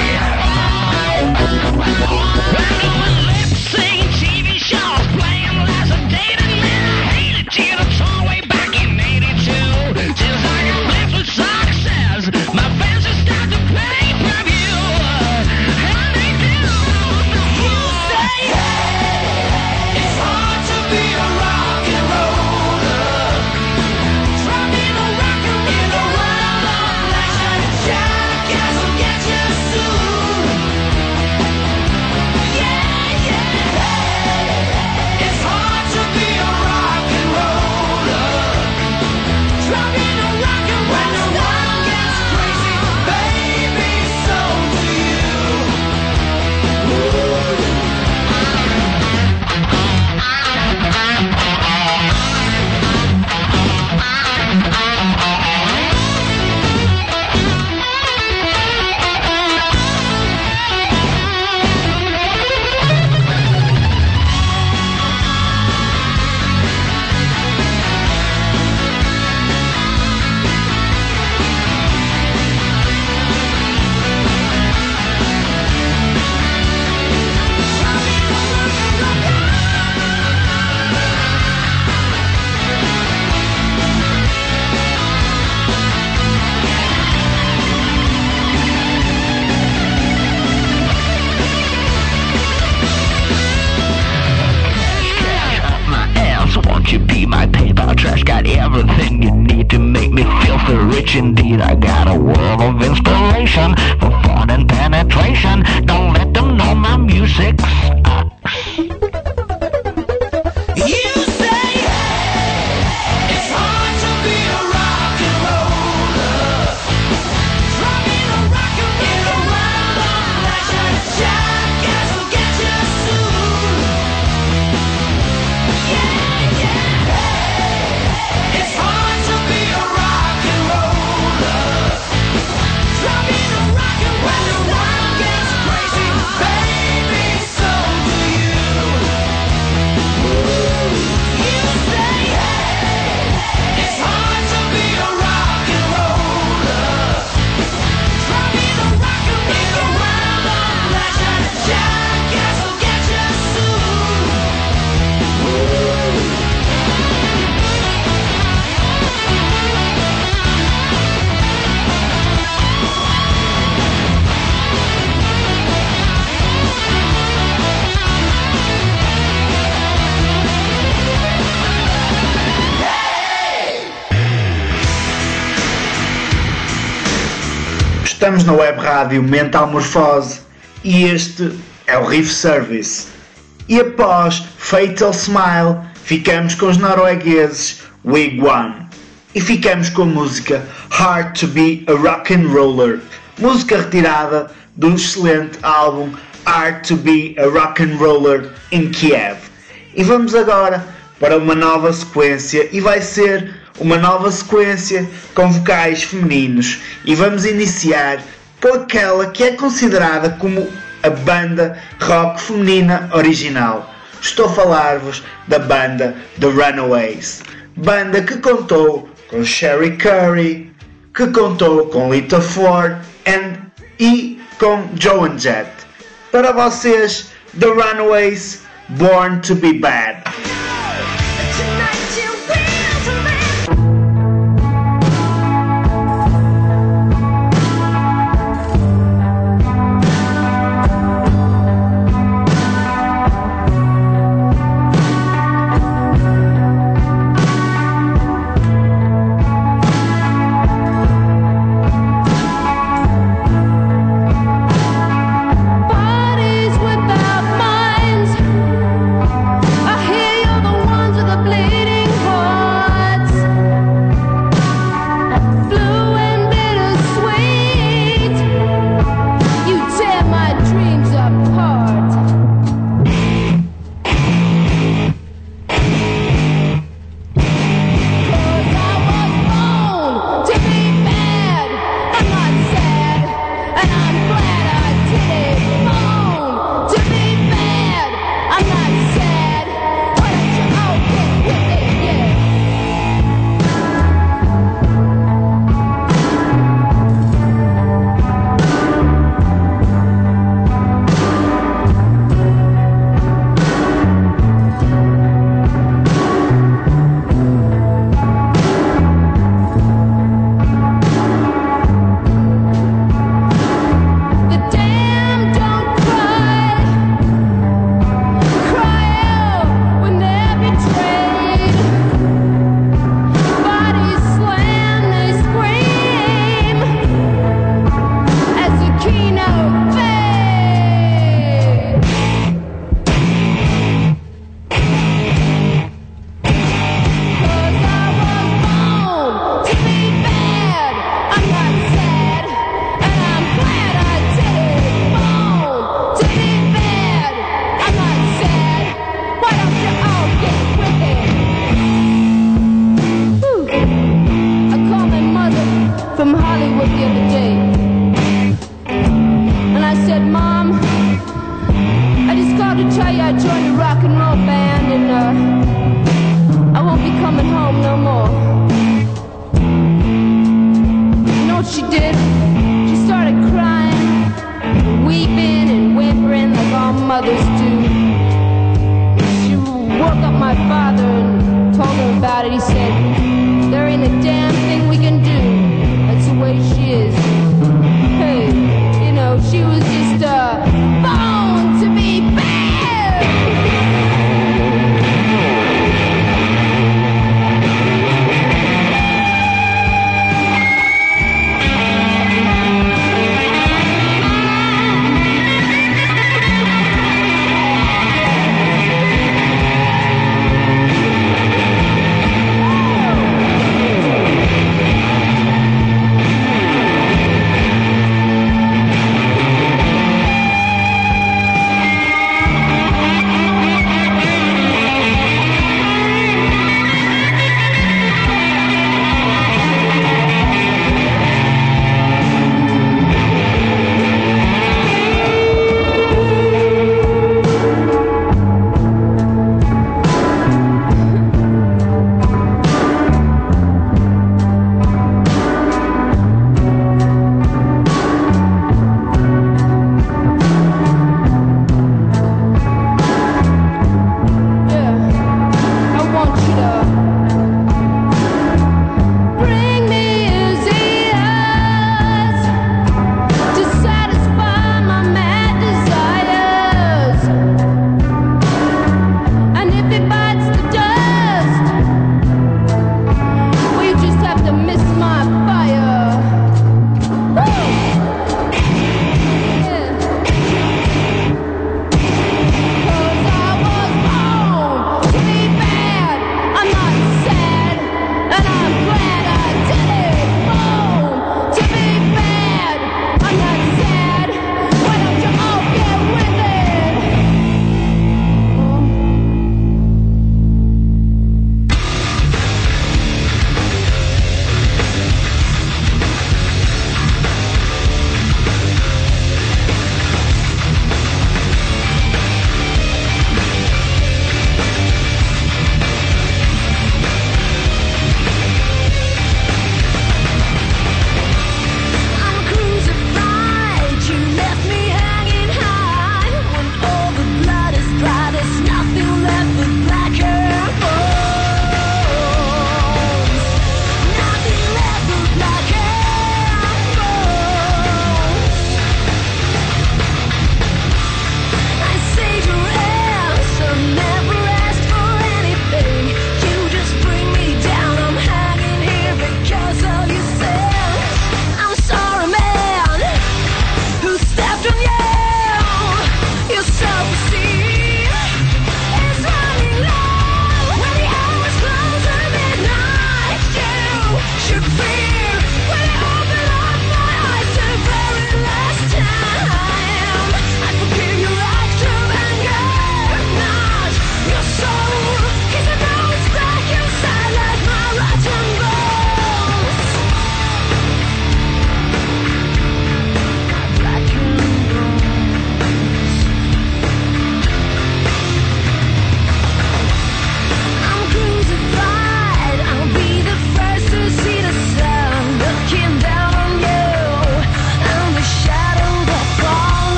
I'm doing lip sync T V shows, playing last a date, and then I hated you to tour way back in eighty-two. Since I got blessed with success, my fans have started to pay per view, and they do. You say it's hard to be a rock and roller, trapped in a rock and in a world of pleasure. Jackass will get you soon. Yeah, yeah. It's hard to be a rock and roller, trapped in a rock and when the world gets crazy, baby, so do you. My ass, won't you be my PayPal trash? Got everything you need to make me filthy rich indeed. I got a world of inspiration for fun and penetration. Don't let them know my music sucks. You say it's hard to be a rock and roller, trapped in a rock and in a world of pleasure. Jackass will get you soon. Yeah, yeah. It's hard to be a rock and roller, trapped in a rock and when the world gets crazy, baby, so do you. You say it's hard to be a rock and roller, trapped in a rock and in a world of pleasure. Jackass will get you soon. Estamos na web rádio Mental Morfose e este é o Riff Service. E após Fatal Smile, ficamos com os noruegueses Wigwam. E ficamos com a música Hard to Be a Rock and Roller, música retirada do excelente álbum Hard to Be a Rock and Roller in Kiev. E vamos agora para uma nova sequência, e vai ser uma nova sequência com vocais femininos, e vamos iniciar com aquela que é considerada como a banda rock feminina original. Estou a falar-vos da banda The Runaways, banda que contou com Sherry Curry, que contou com Lita Ford and, e com Joan Jett. Para vocês, The Runaways Born to be Bad. Tonight you will surrender. Bodies without minds. I hear you're the ones with the bleeding hearts. Blue and bittersweet. You tear my dreams apart. 'Cause I was born to be bad. I'm not sad, and I'm glad I did it. Born to be bad. I'm not sad. Why don't you all get with it? Yeah. The damned don't cry. Cry out when they're betrayed. Bodies slam, they scream as the keynote fades. 'Cause I was born to be bad. I'm not sad, and I'm glad I did it. Born to be bad. I'm not sad. Why don't you all get with it? Whew. I called my mother from Hollywood the other day, and I said, "Mom, I just called to tell you I joined a rock and roll band, and uh, I won't be coming home no more." You know what she did? She started crying, weeping and whimpering like all mothers do. She woke up my father and told him about it. He said, "There ain't a damn thing we can do. That's the way she is." Hey, you know, she was just uh, born to be bad.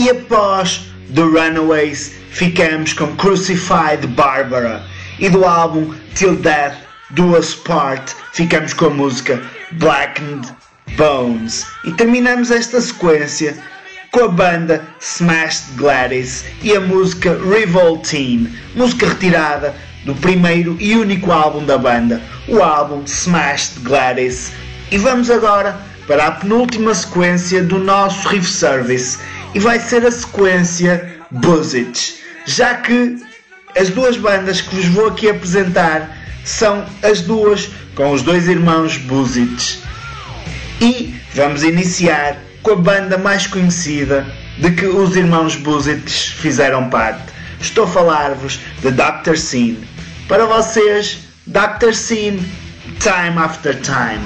E após The Runaways ficamos com Crucified Barbara, e do álbum Till Death Do Us Part ficamos com a música Blackened Bones. E terminamos esta sequência com a banda Smashed Gladys e a música Revoltine, música retirada do primeiro e único álbum da banda, o álbum Smashed Gladys. E vamos agora para a penúltima sequência do nosso Riff Service, e vai ser a sequência Buzzage, já que as duas bandas que vos vou aqui apresentar são as duas com os dois irmãos Buzzage. E vamos iniciar com a banda mais conhecida de que os irmãos Buzzage fizeram parte. Estou a falar-vos de doutor Sin. Para vocês, doutor Sin, Time After Time.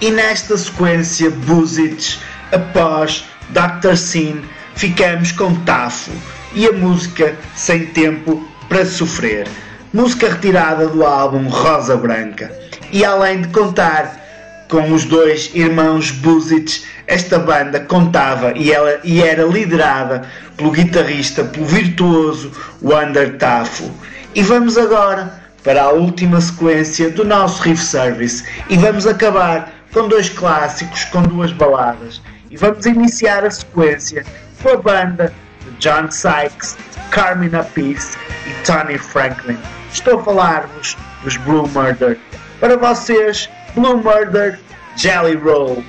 E nesta sequência Buzic, após doutor Sin, ficamos com Tafo e a música Sem Tempo para Sofrer, música retirada do álbum Rosa Branca. E além de contar com os dois irmãos Buzic, esta banda contava e, ela, e era liderada pelo guitarrista, pelo virtuoso Wander Tafo. E vamos agora para a última sequência do nosso Riff Service e vamos acabar com dois clássicos, com duas baladas. E vamos iniciar a sequência com a banda de John Sykes, Carmina Peace e Tony Franklin. Estou a falar-vos dos Blue Murder. Para vocês, Blue Murder, Jelly Roll.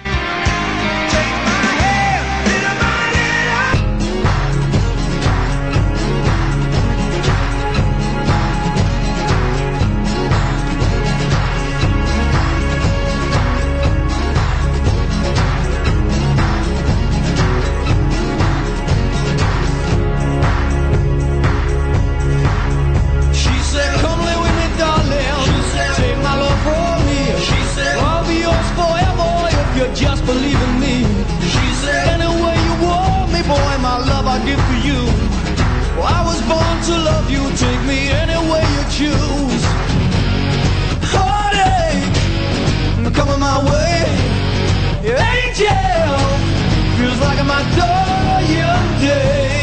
Just believe in me. She said, any way you want me, boy, my love I give to you. Well, I was born to love you, take me any way you choose. Heartache, coming my way. Angel, feels like my dying day.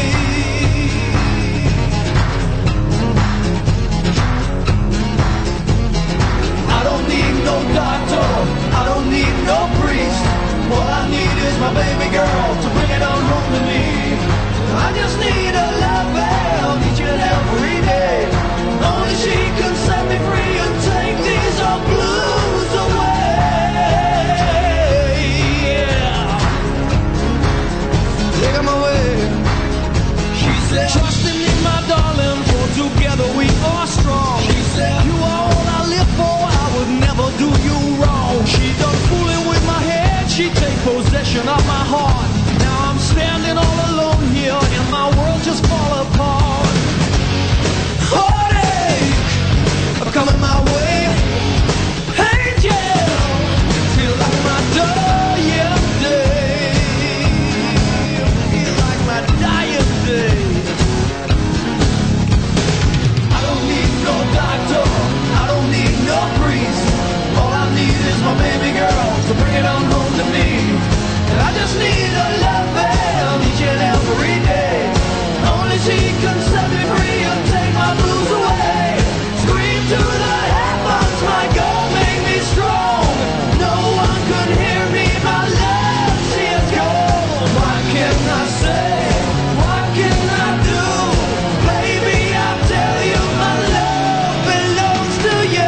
I don't need no doctor, I don't need no priest. All I need is my baby girl to bring it on home to me. I just need a love bell each and every day. Only she can set me free and take these old blues away. Yeah. Take 'em away. She said, trust in me, my darling, for together we are strong. She said, you are all I live for, I would never do you wrong. She done fooling with my head, she take possession of my heart. Now I'm standing all alone here and my world just fall apart. Heartache coming my way. Angel, feel like my dying day. Feel like my dying day. I don't need no doctor, I don't need no priest. All I need is my baby girl to bring it on home to me. I just need a love bell each and every day. Only she can set me free and take my blues away. Scream to the heavens, my God, make me strong. No one could hear me, my love, she is gone. What can I say? What can I do? Baby, I tell you, my love belongs to you.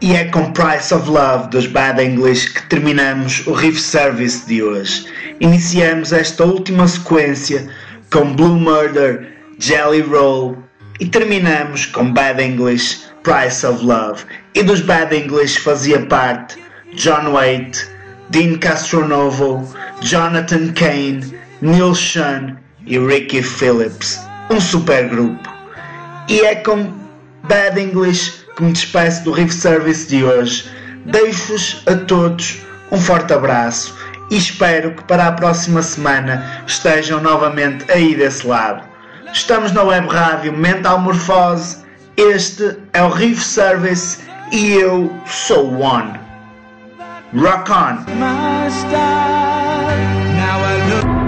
E é com Price of Love dos Bad English que terminamos o Riff Service de hoje. Iniciamos esta última sequência com Blue Murder, Jelly Roll e terminamos com Bad English, Price of Love. E dos Bad English fazia parte John Waite, Dean Castronovo, Jonathan Cain, Neil Schon e Ricky Phillips. Um super grupo. E é com Bad English que me despeço do Riff Service de hoje. Deixo-vos a todos um forte abraço e espero que para a próxima semana estejam novamente aí desse lado. Estamos na web rádio Mental Morfose, este é o Riff Service e eu sou o One. Rock on! My style. Now I look.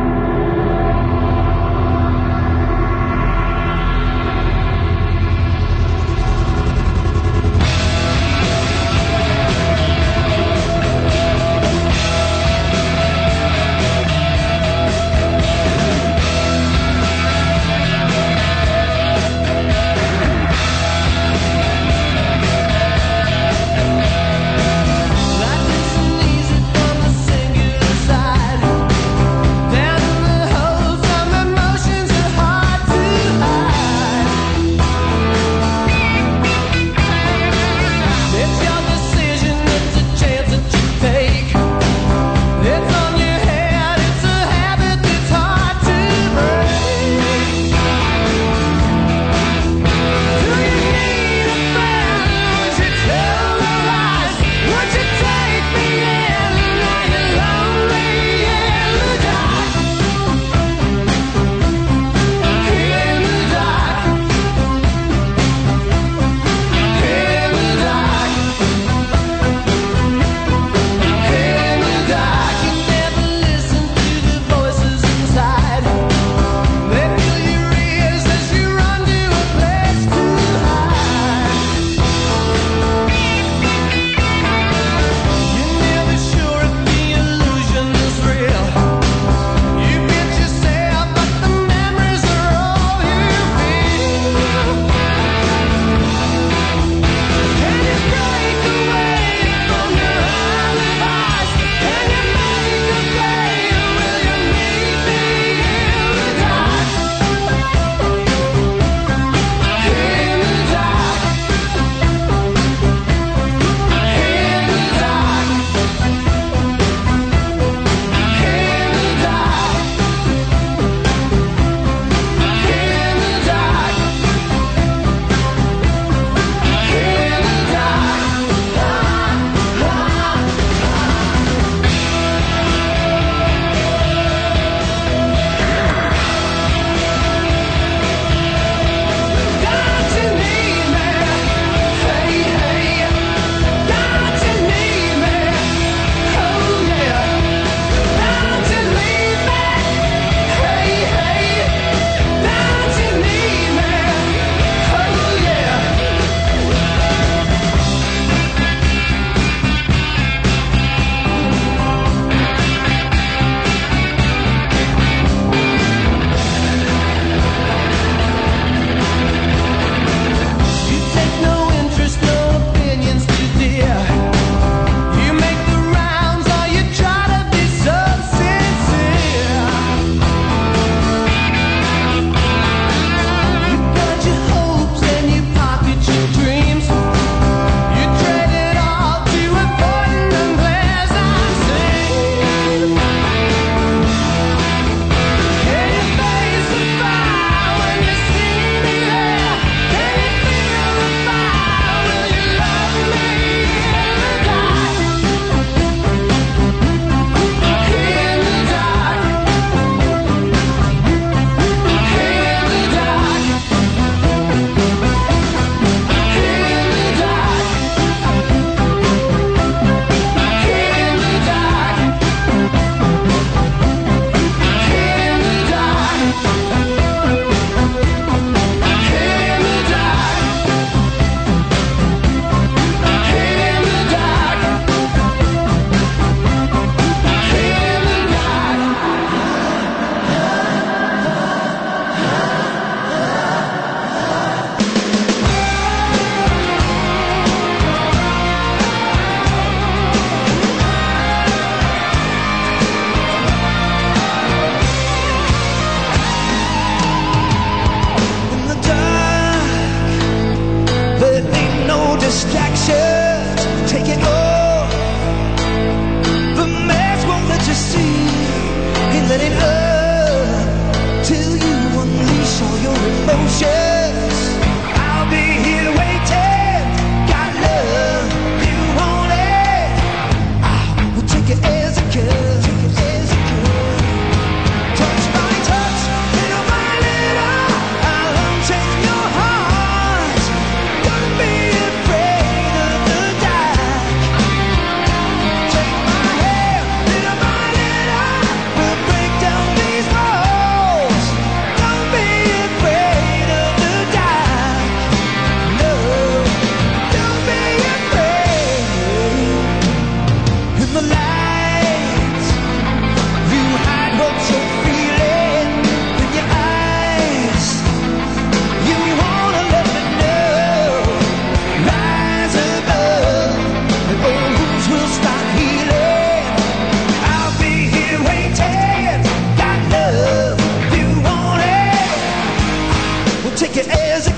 Life isn't easy from the singular side.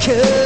could.